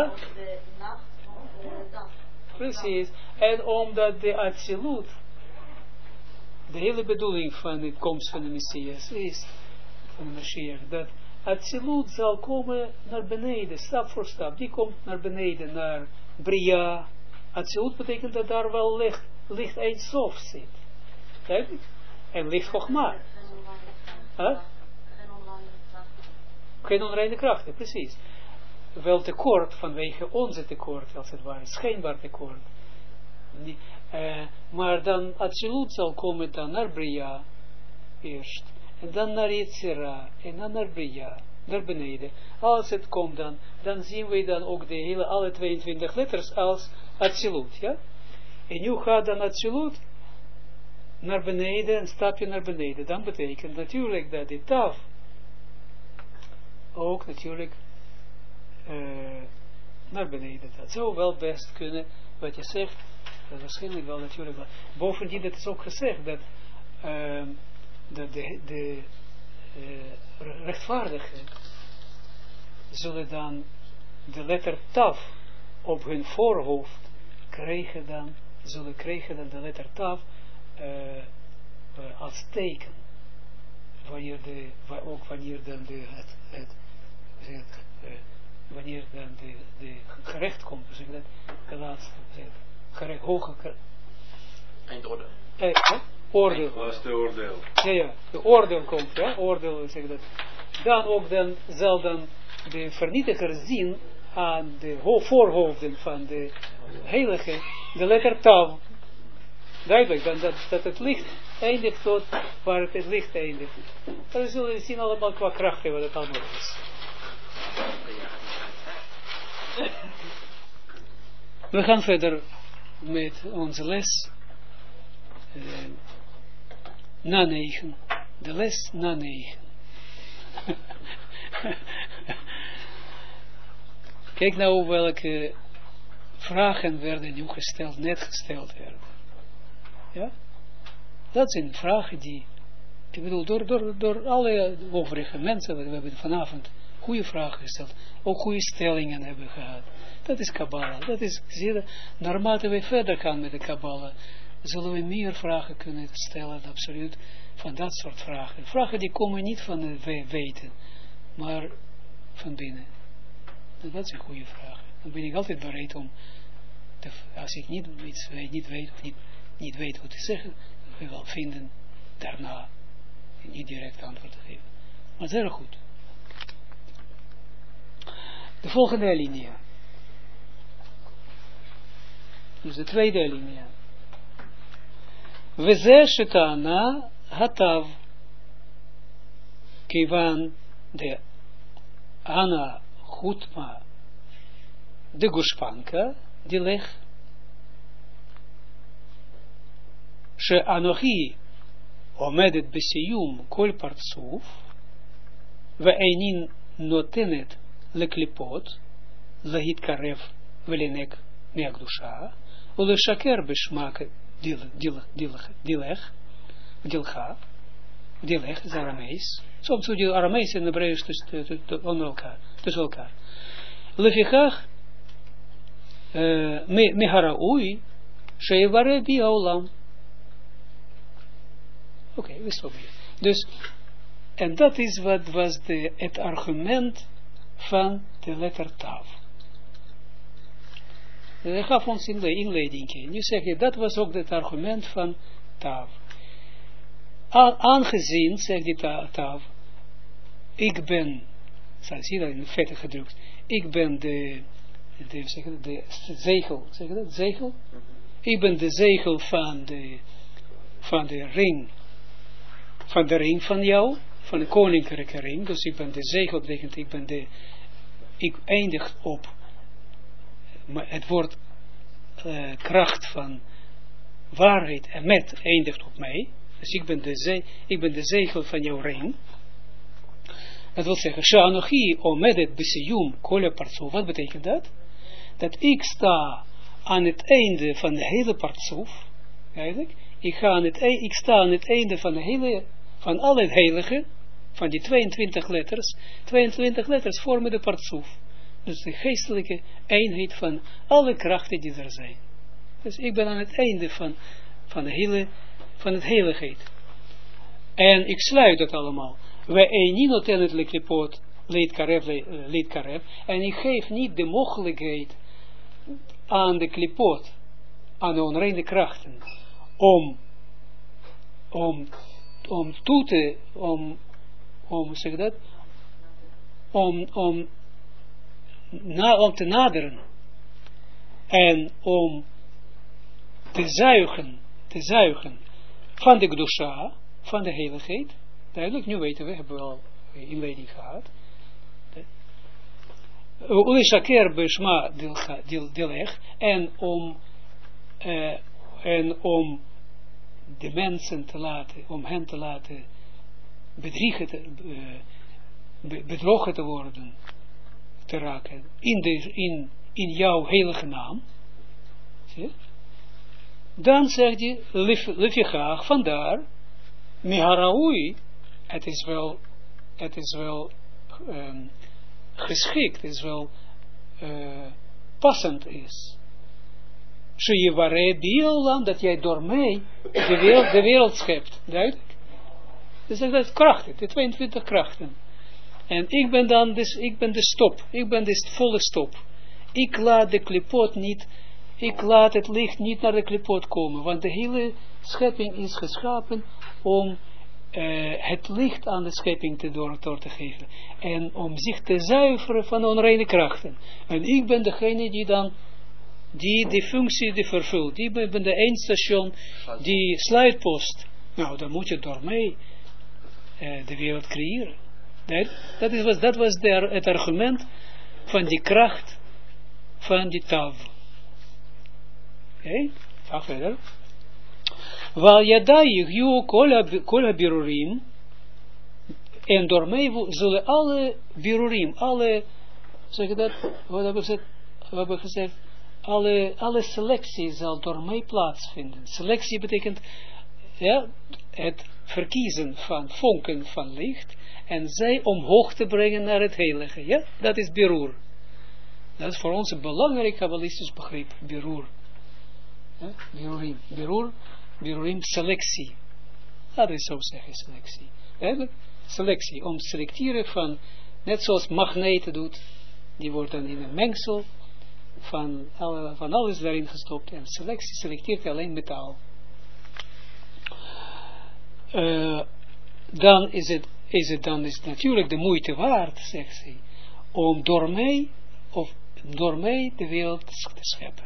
precies. En omdat de absolute, de hele bedoeling van de komst van de Messias is, van de Mashiach, dat absolute zal komen naar beneden, stap voor stap. Die komt naar beneden, naar Bria. Absolute betekent dat daar wel licht Eindsof zit. Duidelijk? En licht Chogma. Geen onreine krachten, precies. Wel tekort vanwege onze tekort, als het ware, schijnbaar tekort. Maar dan absoluut zal komen dan naar Bria eerst. En dan naar Yetzira. En dan naar Bria. Naar beneden. Als het komt dan zien we dan ook de hele, alle 22 letters als absoluut, ja. En nu gaat dan absoluut naar beneden, een stapje naar beneden. Dan betekent natuurlijk dat die taf ook natuurlijk naar beneden. Dat zou wel best kunnen, wat je zegt, dat waarschijnlijk wel natuurlijk wel. Bovendien, dat is ook gezegd, dat de rechtvaardigen zullen dan de letter taf op hun voorhoofd zullen krijgen dan de letter taf als teken. Wanneer dan wanneer dan de gerecht komt, zeg dat, de laatste, gerecht, hoge eindorde. Oordeel. Laatste oordeel. Ja, de oordeel komt, ja, oordeel, zeg dat. Dan zal dan de vernietiger zien aan de voorhoofden van de heilige, de letter tav. Duidelijk, dan dat het licht eindigt tot waar het licht eindigt. Dan zullen we zien allemaal qua krachten wat het allemaal is. We gaan verder met onze les na 9. De les na 9. Kijk nou welke vragen werden nu gesteld, net gesteld werden. Ja? Dat zijn vragen die, ik bedoel, door alle overige mensen, we hebben vanavond goede vragen gesteld, ook goede stellingen hebben gehad. Dat is Kabbalah. Dat is, naarmate we verder gaan met de Kabbalah, zullen we meer vragen kunnen stellen, absoluut, van dat soort vragen. Vragen die komen niet van het weten, maar van binnen. En dat is een goede vraag. Dan ben ik altijd bereid om, als ik niet weet of niet weet hoe te zeggen, dan we wel vinden daarna niet direct antwoord te geven. Maar zeer goed. De volgende alinea. Dus de tweede alinea. Weze shetana hatav kivan de ana chutma de gushpanka die leg she anochi omedet besiyum kol partsuf ve einin notenet leklipot lahit karev velinek meagdusha uleshaker bishmak dilcha dialect, is Aramees. Soms doe je Aramees en Hebreeuws tussen elkaar. Lefichach, meharaui, sheyevare bi haolam. Oké, we stoppen hier. Dus, en dat is wat was het argument van de letter Tav. Hij gaf ons in de inleiding. Nu zeg je, dat was ook het argument van Tav. Aangezien, zegt die Tav, ik ben, zie dat in vette gedrukt, ik ben de zegel, zeg je dat, zegel? Ik ben de zegel van de ring, van de ring van jou, van de koninklijke ring, dus ik ben de zegel, betekent ik eindig op, maar het woord kracht van waarheid en met eindigt op mij, dus ik ben de zegel van jouw ring. Dat wil zeggen, Sha'anochi omedet besiyum kol partsuf. Wat betekent dat? Dat ik sta aan het einde van de hele partsuf, eigenlijk, ik sta aan het einde van al het heilige, van die 22 letters vormen de partsuf. Dus de geestelijke eenheid van alle krachten die er zijn. Dus ik ben aan het einde van het heiligheid. En ik sluit dat allemaal. We niet notenet leklipot leed karev. En ik geef niet de mogelijkheid aan de klipot, aan de onreine krachten, om te naderen en om te zuigen van de Gdusha, van de heiligheid. Duidelijk, nu weten we, hebben we al inleiding gehad. Ulishaker beshma dilech, en om de mensen te laten, om hen te laten bedrogen te worden, te raken, in jouw heilige naam. Zie? Dan zegt hij, lefichach, vandaar, miharaui, het is wel geschikt, het is wel passend is. Sheyevare biolam, dat jij door mij de wereld schept. Duidelijk? Dus dat is krachten, de 22 krachten. En ik ben de stop, ik ben de volle stop. Ik laat de klipot niet, ik laat het licht niet naar de klipot komen, want de hele schepping is geschapen om het licht aan de schepping door te geven. En om zich te zuiveren van onreine krachten. En ik ben degene die functie vervult. Ik ben de eindstation, die sluitpost. Nou, dan moet je door mij de wereld creëren. Dat was het argument van die kracht van die Tav. Oké, ga verder. Wal yadai yu kol birurim, en door mij zullen alle birurim, alle, zeg je dat, wat hebben we gezegd, alle selectie zal door mij plaatsvinden. Selectie betekent, ja, het verkiezen van vonken van licht, en zij omhoog te brengen naar het heilige, ja, dat is birur. Dat is voor ons een belangrijk kabbalistisch begrip, birur. Ja? Birurim, selectie. Dat is zo zeggen, selectie. Eigenlijk, selectie, om te selecteren van, net zoals magneten doet, die wordt dan in een mengsel van alles daarin gestopt, en selectie selecteert alleen metaal. Dan is het natuurlijk de moeite waard, zegt ze, om door mij de wereld te scheppen.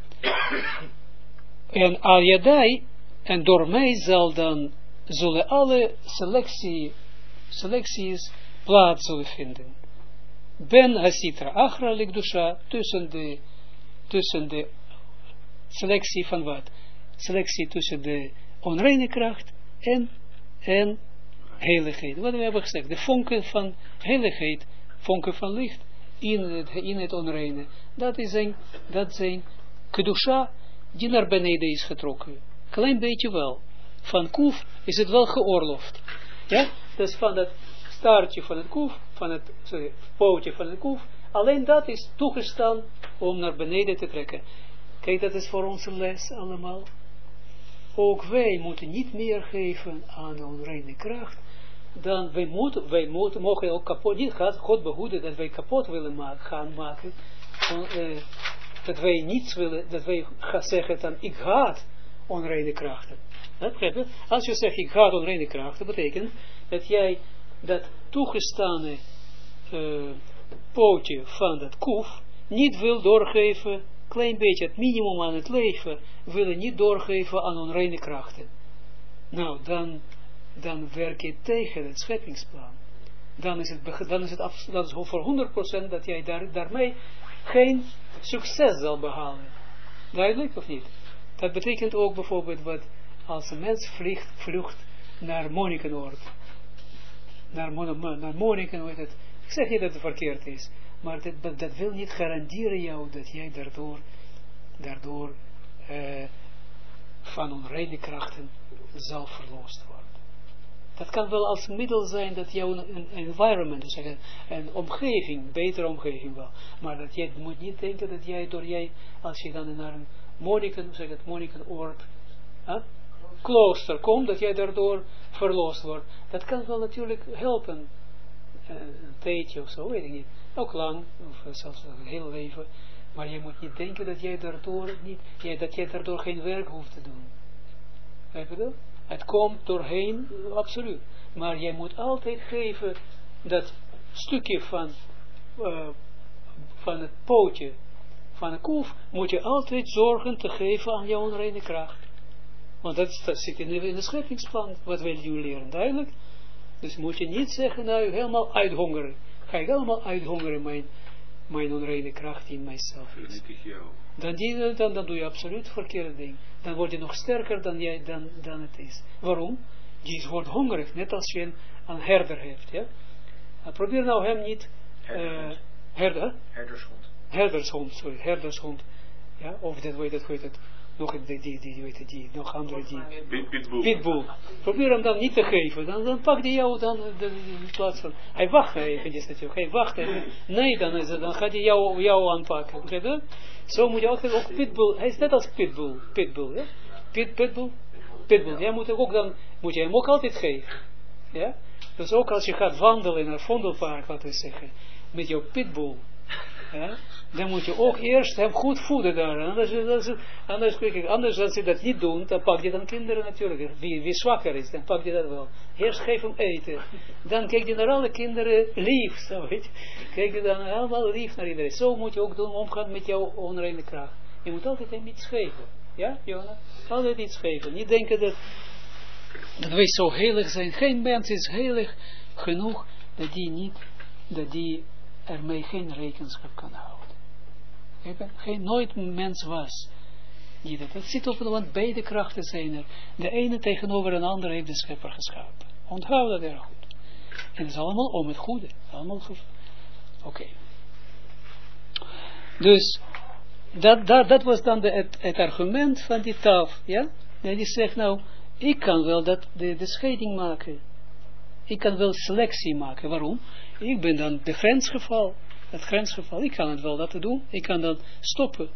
En al Yadai, en door mij zullen alle selecties plaats zullen vinden. Ben Hasitra Achra Likdusha, tussen de selectie van wat? Selectie tussen de onreine kracht en heiligheid. Wat we hebben gezegd, de vonken van heiligheid, vonken van licht in het onreine. Dat zijn kedusha die naar beneden is getrokken. Klein beetje wel. Van Kuf is het wel geoorloofd. Ja, dus van het staartje van het koef, pootje van het koef, alleen dat is toegestaan om naar beneden te trekken. Kijk, dat is voor onze les allemaal. Ook wij moeten niet meer geven aan de onreine kracht, dan wij mogen ook kapot, niet God behoeden dat wij kapot willen gaan maken, dat wij niets willen, dat wij gaan zeggen dan ik haat onreine krachten. Als je zegt ik haat onreine krachten, betekent dat jij dat toegestane pootje van dat koef niet wil doorgeven, klein beetje het minimum aan het leven, willen niet doorgeven aan onreine krachten. Nou, dan werk je tegen het scheppingsplan. Dan is het voor 100% dat jij daarmee geen succes zal behalen. Duidelijk of niet? Dat betekent ook bijvoorbeeld wat als een mens vlucht naar Monnikenoord. Naar Monnikenoord. Ik zeg niet dat het verkeerd is, maar dat wil niet garanderen jou dat jij daardoor van onreine krachten zal verlost worden. Dat kan wel als middel zijn dat jouw environment, dus een omgeving, betere omgeving wel. Maar dat jij moet niet denken dat jij, als je dan naar een Monnikenoord, klooster komt, dat jij daardoor verlost wordt. Dat kan wel natuurlijk helpen. Een tijdje of zo, weet ik niet. Ook lang, of zelfs een heel leven. Maar je moet niet denken dat jij daardoor geen werk hoeft te doen. Weet je dat? Het komt doorheen, absoluut. Maar jij moet altijd geven dat stukje van het pootje van de koef, moet je altijd zorgen te geven aan jouw onreine kracht. Want dat zit in de scheppingsplan, wat wil je leren, duidelijk? Dus moet je niet zeggen, nou, helemaal uithongeren. Ga ik helemaal uithongeren, mijn onreine kracht in mijzelf is. Dan doe je absoluut verkeerde ding. Dan word je nog sterker dan het is. Waarom? Je wordt hongerig, net als je een herder heeft. Ja? Probeer nou hem niet... herdershond. Ja? Of dat weet het. Nog nog andere pitbull. Probeer hem dan niet te geven. Dan pakt hij jou in plaats van... Hij wacht eventjes natuurlijk. Hij wacht even. Nee, dan gaat hij jou aanpakken. Begrijp je? Zo moet je altijd ook pitbull. Hij is net als pitbull. Ja? Pitbull. Jij moet je hem ook altijd geven. Ja? Dus ook als je gaat wandelen in een Vondelpark, laten we zeggen. Met jouw pitbull. Ja? Dan moet je ook eerst hem goed voeden daar. Anders als je dat niet doet, dan pak je dan kinderen natuurlijk. Wie zwakker is, dan pak je dat wel. Eerst geef hem eten. Dan kijk je naar alle kinderen lief. Zo, weet je. Kijk je dan allemaal lief naar iedereen. Zo moet je ook doen, omgaan met jouw onreine kracht. Je moet altijd hem iets geven. Ja, Jona? Altijd iets geven. Niet denken dat wij zo heilig zijn. Geen mens is heilig genoeg dat die ermee geen rekenschap kan houden. Nooit een mens was die dat. Het zit op, want beide krachten zijn er. De ene tegenover een andere heeft de schepper geschapen. Onthoud dat erg goed. En het is allemaal om het goede. Allemaal goed. Oké. Dus dat was dan het argument van die taf. Ja? En die zegt nou, ik kan wel de scheiding maken. Ik kan wel selectie maken. Waarom? Ik ben dan de grensgeval. Het grensgeval. Ik kan het wel dat doen. Ik kan dat stoppen.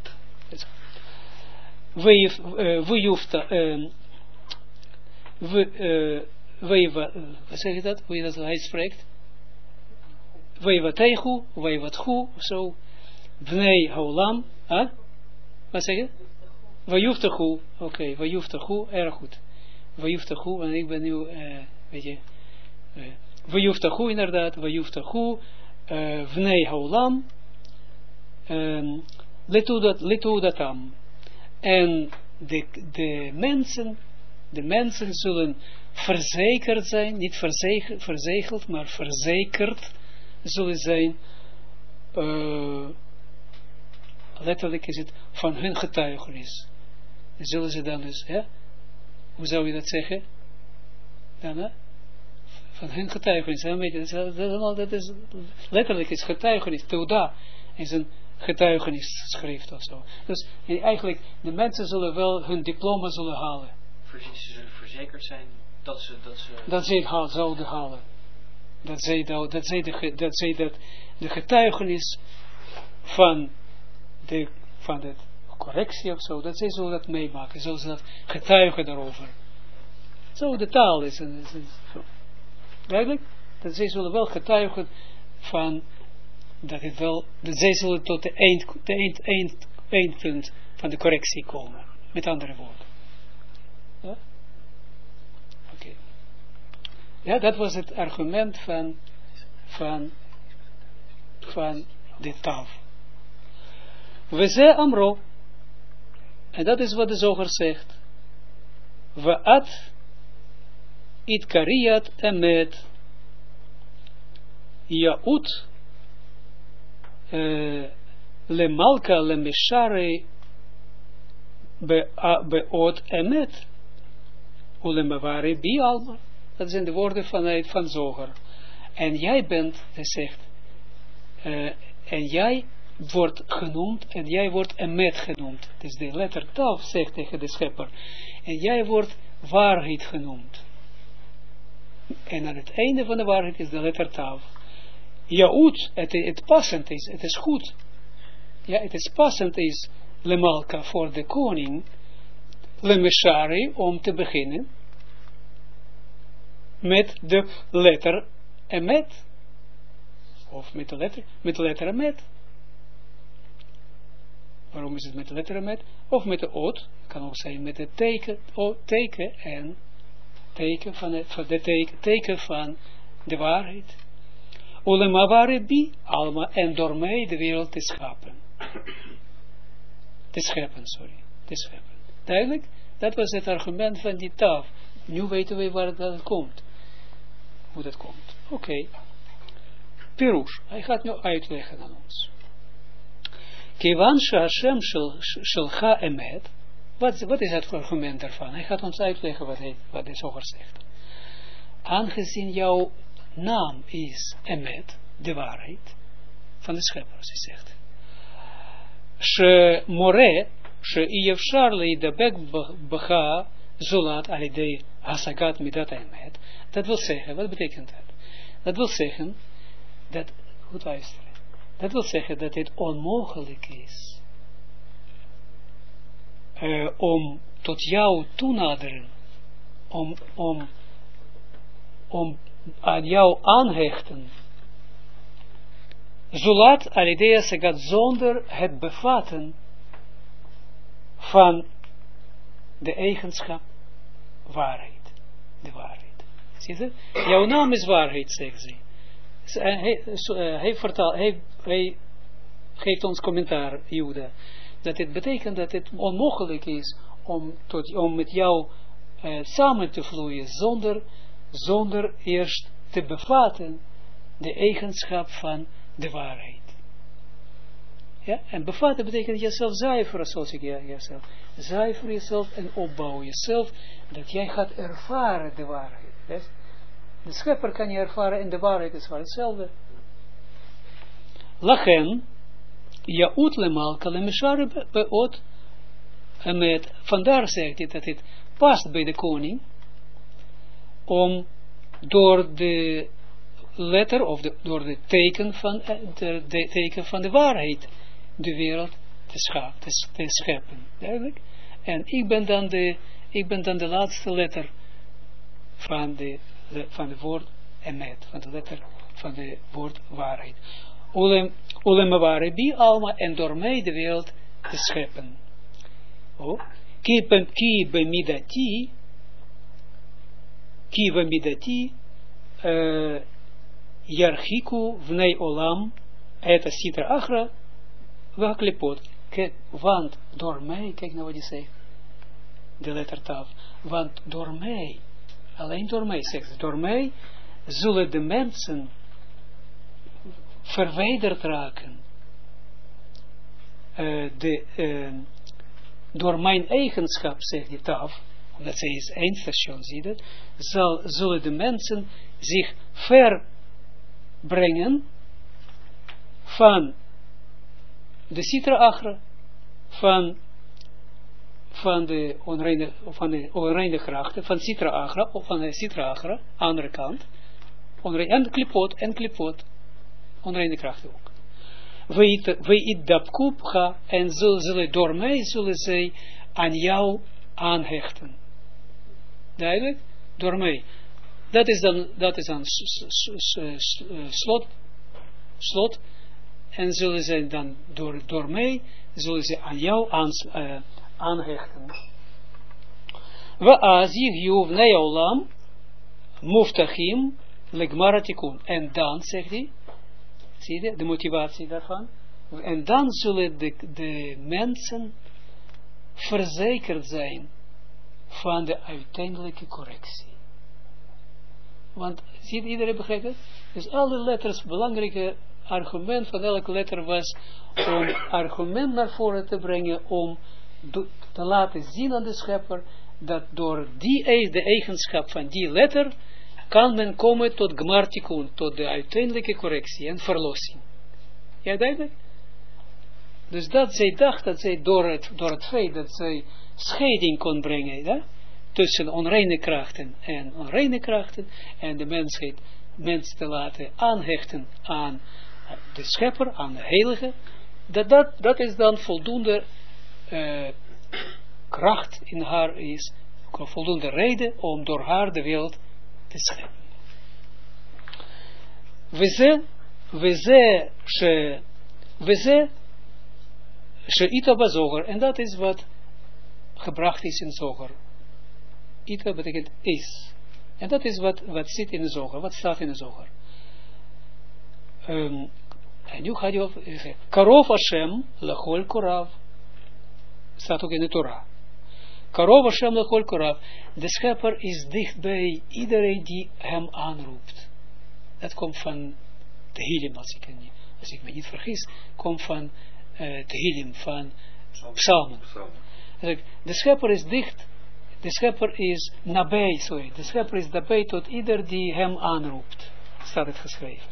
Wat zeg je dat? Hoe je dat hij spreekt? Weevategu, weevatgu, zo. Bnei haolam. Wat zeg je? Weejuftegu. Oké, weejuftegu, erg goed. Weejuftegu, en ik ben nu, weet je, weejuftegu inderdaad, weejuftegu, vnei haolam, letudatam. En de mensen zullen verzekerd zijn, niet verzegeld, maar verzekerd zullen zijn, letterlijk is het, van hun getuigenis. Zullen ze dan dus, hè? Hoe zou je dat zeggen? Dan, hè? Van hun getuigenis. Dat is, letterlijk is getuigenis. Teuda is een getuigenisschrift of zo. Dus eigenlijk, de mensen zullen wel hun diploma zullen halen. Ze zullen verzekerd zijn Dat zij zouden halen. Dat de getuigenis van de correctie of zo, dat zij zullen dat meemaken, zullen ze dat getuigen daarover. Zo de taal is zo. Duidelijk? Dat zij zullen wel getuigen van, dat zij zullen tot de eindpunt van de correctie komen. Met andere woorden. Ja? Oké. Ja, dat was het argument van de taf. We ze amro, en dat is wat de zoger zegt. We at it kariyat emet yaut le malka le meshare beot emet ule mevare bi alma. Dat zijn de woorden van zoger. En jij bent, hij zegt, en jij wordt genoemd, en jij wordt emet genoemd. Dus de letter taf zegt tegen de schepper, en jij wordt waarheid genoemd. En aan het einde van de waarheid is de letter taf. Jaut, het passend is, het is goed. Ja, het is passend is, le malka voor de koning, le meshari, om te beginnen, met de letter emet. Of met de letter emet. Waarom is het met de letter emet? Of met de oot, kan ook zijn met het teken en teken van de waarheid. Ulemavare bi alma, en door mij de wereld te scheppen. Te scheppen. Duidelijk? Dat was het argument van die taf. Nu weten we waar dat komt. Hoe dat komt. Oké. Pirush. Hij gaat nu uitleggen aan ons. Kivan Hashem shelcha emet. Wat is het argument daarvan? Hij gaat ons uitleggen wat de zoger zegt. Aangezien jouw naam is emet, de waarheid van de schepper, als hij zegt. She more, she iyefshar leidabek becha, zolat alidei hasagat midat emet. Dat wil zeggen, wat betekent dat? Dat wil zeggen, dat, goed luisteren, dat wil zeggen dat het onmogelijk is om tot jou toenaderen, om aan jou aanhechten, zolat alidea sagat, zonder het bevatten van de eigenschap waarheid, de waarheid. Zie je? Jouw naam is waarheid, zegt ze. Hij geeft ons commentaar, Juda, dat het betekent dat het onmogelijk is om met jou samen te vloeien zonder eerst te bevatten de eigenschap van de waarheid. Ja? En bevatten betekent jezelf zuiveren, zoals ik jezelf. Zuiver jezelf en opbouw jezelf, dat jij gaat ervaren de waarheid. Yes? De schepper kan je ervaren en de waarheid is waar hetzelfde. Lachen, Jaut le malka le meshare beot emet. Vandaar zegt hij dat het past bij de koning om door de letter of door de teken van de waarheid de wereld te scheppen. Duidelijk? En ik ben dan de laatste letter van de woord emet, van de letter van de woord waarheid. Ulemavare bi alma, en door mij de wereld te scheppen. Ki bemidati yarchiku vnei olam et asitra achra vaklepot. Want door mij, kijk nou wat hij zegt, de letter taf, want door mij, alleen door mij, zegt ze, door mij zullen de mensen verwijderd raken. Door mijn eigenschap, zegt die taf, omdat zij is eindstation, zie je dat, zullen de mensen zich verbrengen van de Sitra Achra, van de onreine krachten, van Sitra Agra, of van de Sitra Agra, andere kant, en klipot, onreine krachten ook. Weidapkupcha, en door mij zullen zij aan jou aanhechten. Duidelijk? Door mij. Dat is dan slot, en zullen zij dan door mij, zullen ze aan jou aanhechten. Wa'az yigyu vnei olam muftachim legmar hatikun. En dan, zegt hij, zie je de motivatie daarvan? En dan zullen de mensen verzekerd zijn van de uiteindelijke correctie. Want, ziet iedereen begrijpt het? Dus alle letters, belangrijke argument van elke letter was om argument naar voren te brengen, om te laten zien aan de schepper, dat door de eigenschap van die letter, kan men komen tot gmar tikun, tot de uiteindelijke correctie en verlossing. Ja, duidelijk? Dus dat zij dacht, dat zij door het feit dat zij scheiding kon brengen, ja, tussen onreine krachten en de mens te laten aanhechten aan de schepper, aan de heilige, dat is dan voldoende kracht in haar is, voldoende reden om door haar de wereld te scheppen. We ita bazoger, en dat is wat gebracht is in zoger. Ita betekent is. En dat is wat zit in de zoger, wat staat in de zoger. En nu gaat je zeggen, Karov Hashem lechol korav. Staat ook in de Torah. Karov Hashem lechol korav. De schepper is dicht bij iedereen die hem aanroept. Dat komt van Tehillim, als ik me niet vergis, komt van Tehillim, van Psalmen. De schepper is dicht, de schepper is nabij, de schepper is nabij tot ieder die hem aanroept. Staat het geschreven.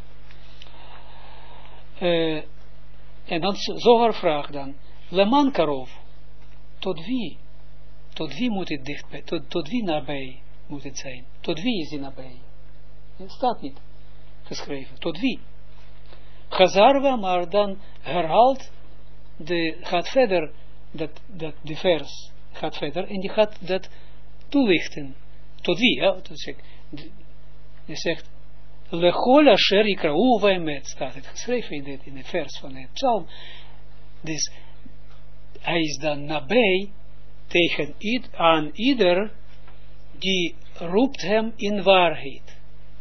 En dan Zohar vraagt dan, Leman Karov, tot wie moet het dichtbij, tot wie nabij moet het zijn? Tot wie is hij nabij? Het staat niet geschreven, tot wie? Chazarwa, maar dan herhaalt, gaat verder, de vers gaat verder, en die gaat dat toelichten. Tot wie? Ja? Je zegt, Lechol asher yikra'u v'emet, staat het geschreven in het vers van het psalm. Dus hij is dan nabij tegen aan ieder die roept hem in waarheid.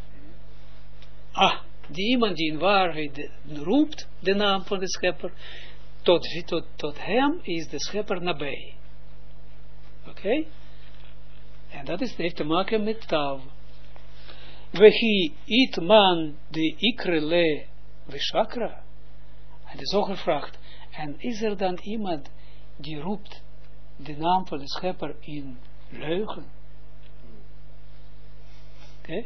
Die iemand die in waarheid roept de naam van de schepper, tot hem is de schepper nabij. Oké? En dat heeft te maken met taal. Vehi it man de ikrele veshakra. En de zoger vraagt, en is er dan iemand die roept de naam van de schepper in leugen? Oké?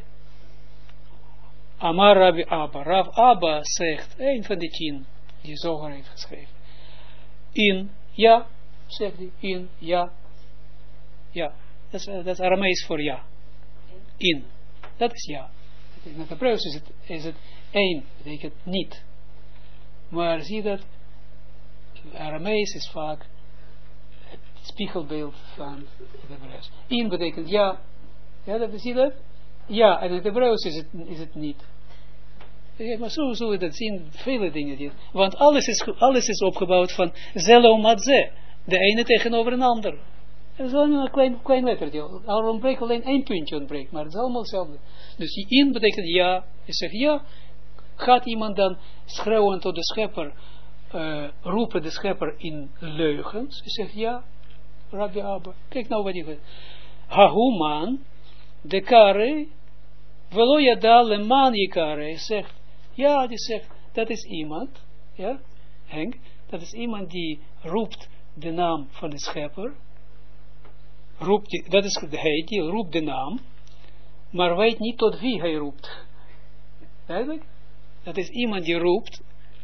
Amar Rabbi Abba. Rav Abba zegt, een van de 10 die zoger heeft geschreven. In, ja, zegt hij, in, ja. Ja, dat is Aramees voor ja. In. Dat is ja. In het Hebreeuws is het één, betekent niet. Maar zie dat, Aramees is vaak het spiegelbeeld van het Hebreeuws. In betekent ja. Ja, zie dat? Ja, en in het Hebreeuws is het niet. Ja, maar zo zullen we dat zien, vele dingen. Want alles is opgebouwd van zelo matze. De ene tegenover een ander. Het is alleen een klein lettertje. Er ontbreekt alleen 1 puntje ontbreekt, maar het is allemaal hetzelfde. Dus in betekent ja. Je zegt ja. Gaat iemand dan schreeuwen tot de schepper, roepen de schepper in leugens? Je zegt ja. Rabbi Abba. Kijk nou wat hij zegt. Hahuman de kare velo yada leman yikare. Hij zegt ja, die zegt dat is iemand, ja, Henk, dat is iemand die roept de naam van de schepper. Dat is hij die roept de naam, maar weet niet tot wie hij roept. Eigenlijk? Dat is iemand die roept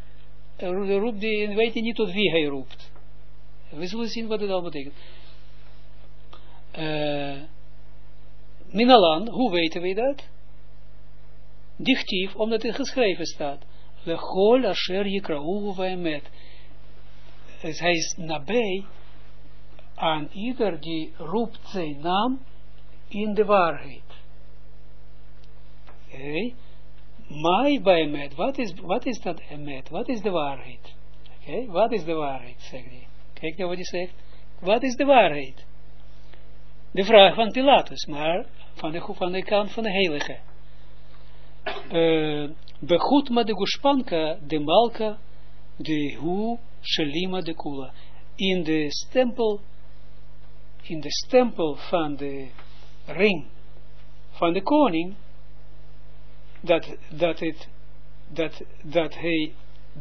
en weet niet tot wie hij roept. We zullen zien wat het al betekent. Minalan, hoe weten we dat? Dichtief, omdat het geschreven staat. Lechol asher yikra'uhu v'emet. Dus hij is nabij aan ieder die roept zijn naam in de waarheid. Okay. Mai bij emet. Wat is dat emet? Wat is de waarheid? Okay. Wat is de waarheid, zegt hij. Kijk nou wat hij zegt. Wat is de waarheid? De vraag van Pilatus, maar van de kant van de heilige. Begoed ma de gushpanka, de malka, de hu, shelima de kula. In de stempel van de ring van de koning, dat hij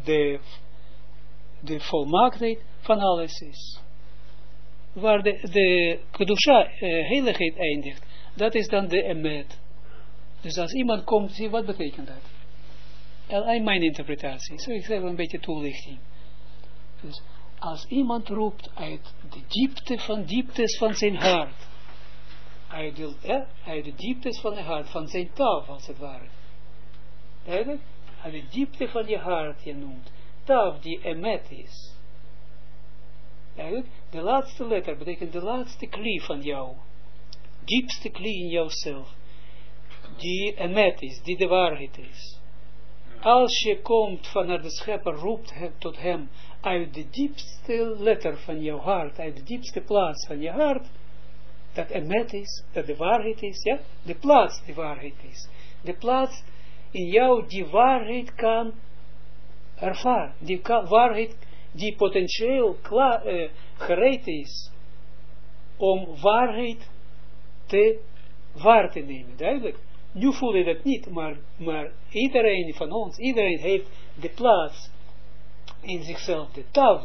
de volmaaktheid van alles is. Waar de kedusha, heiligheid eindigt, dat is dan de emet. Dus als iemand komt, zie wat betekent dat? In mijn interpretatie, zo ik zeg een beetje toelichting. Dus als iemand roept uit de dieptes van zijn hart, uit de dieptes van het hart, van zijn taal als het ware. Duidelijk? Uit de diepte van je hart je noemt. Taal die emet is. Duidelijk? De laatste letter betekent de laatste kli van jou. Diepste kli in jouzelf. Die emet is, die de waarheid is. Als je komt vanuit de schepper, roept tot hem uit de diepste letter van jouw hart, uit de diepste plaats van je hart, dat emet is, dat de waarheid is, ja, de plaats die waarheid is. De plaats in jou die waarheid kan ervaren, die waarheid die potentieel gereed is om waarheid waar te nemen, duidelijk. Nu voel je dat niet, maar iedereen van ons, iedereen heeft de plaats in zichzelf, de tav,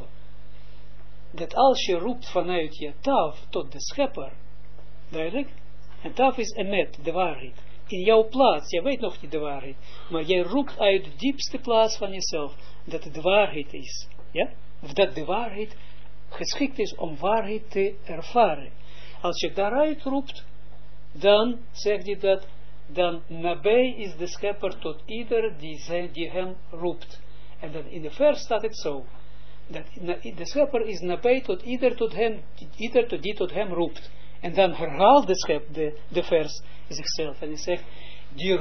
dat als je roept vanuit je tav tot de schepper, duidelijk, en tav is emet, de waarheid, in jouw plaats, je weet nog niet de waarheid, maar jij roept uit de diepste plaats van jezelf, dat het de waarheid is, ja, of dat de waarheid geschikt is om waarheid te ervaren. Als je daaruit roept, dan zegt hij dat, dan nabij is de schepper tot ieder die hem roept. En dan in de vers staat het zo, dat de schepper is nabij tot ieder die tot hem roept. En dan herhaalt de vers zichzelf en hij zegt, die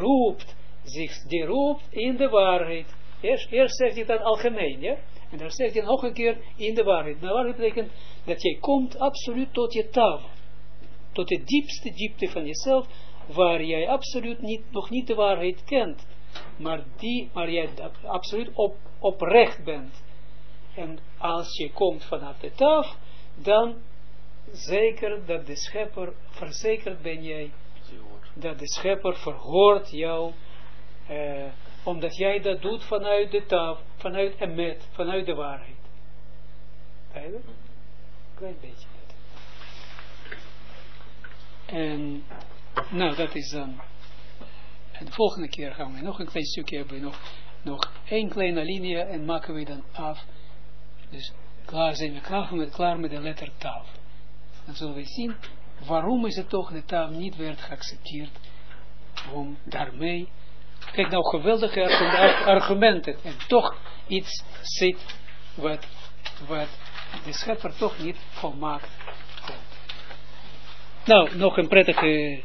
roept in de waarheid. Eerst zegt hij dat algemeen, ja? En dan zegt hij nog een keer in de waarheid. De waarheid betekent dat jij komt absoluut tot je taal. Tot de diepste diepte van jezelf, waar jij absoluut nog niet de waarheid kent, maar jij absoluut oprecht bent. En als je komt vanaf de taf, dan zeker dat de schepper, verzekerd ben jij, dat de schepper verhoort jou, omdat jij dat doet vanuit de taf, vanuit emet, vanuit de waarheid. Eigenlijk? Klein beetje. En nou, dat is dan. En de volgende keer gaan we nog een klein stukje hebben, nog één kleine alinea en maken we dan af. Dus zijn we klaar met de letter tav. Dan zullen we zien waarom is het toch de tav niet werd geaccepteerd. Om daarmee, kijk nou geweldige argumenten en toch iets zit wat de schepper toch niet volmaakt komt. Nou, nog een prettige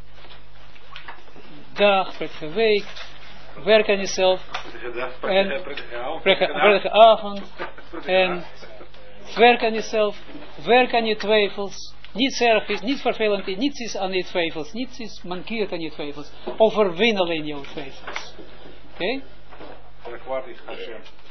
dag, prettige week. Werk aan jezelf. En prettige avond. En werk aan jezelf. Werk aan je twijfels. Niets erg is, niets vervelend is, niets is aan je twijfels. Niets is mankeert aan je twijfels. Overwin alleen jouw twijfels. Oké?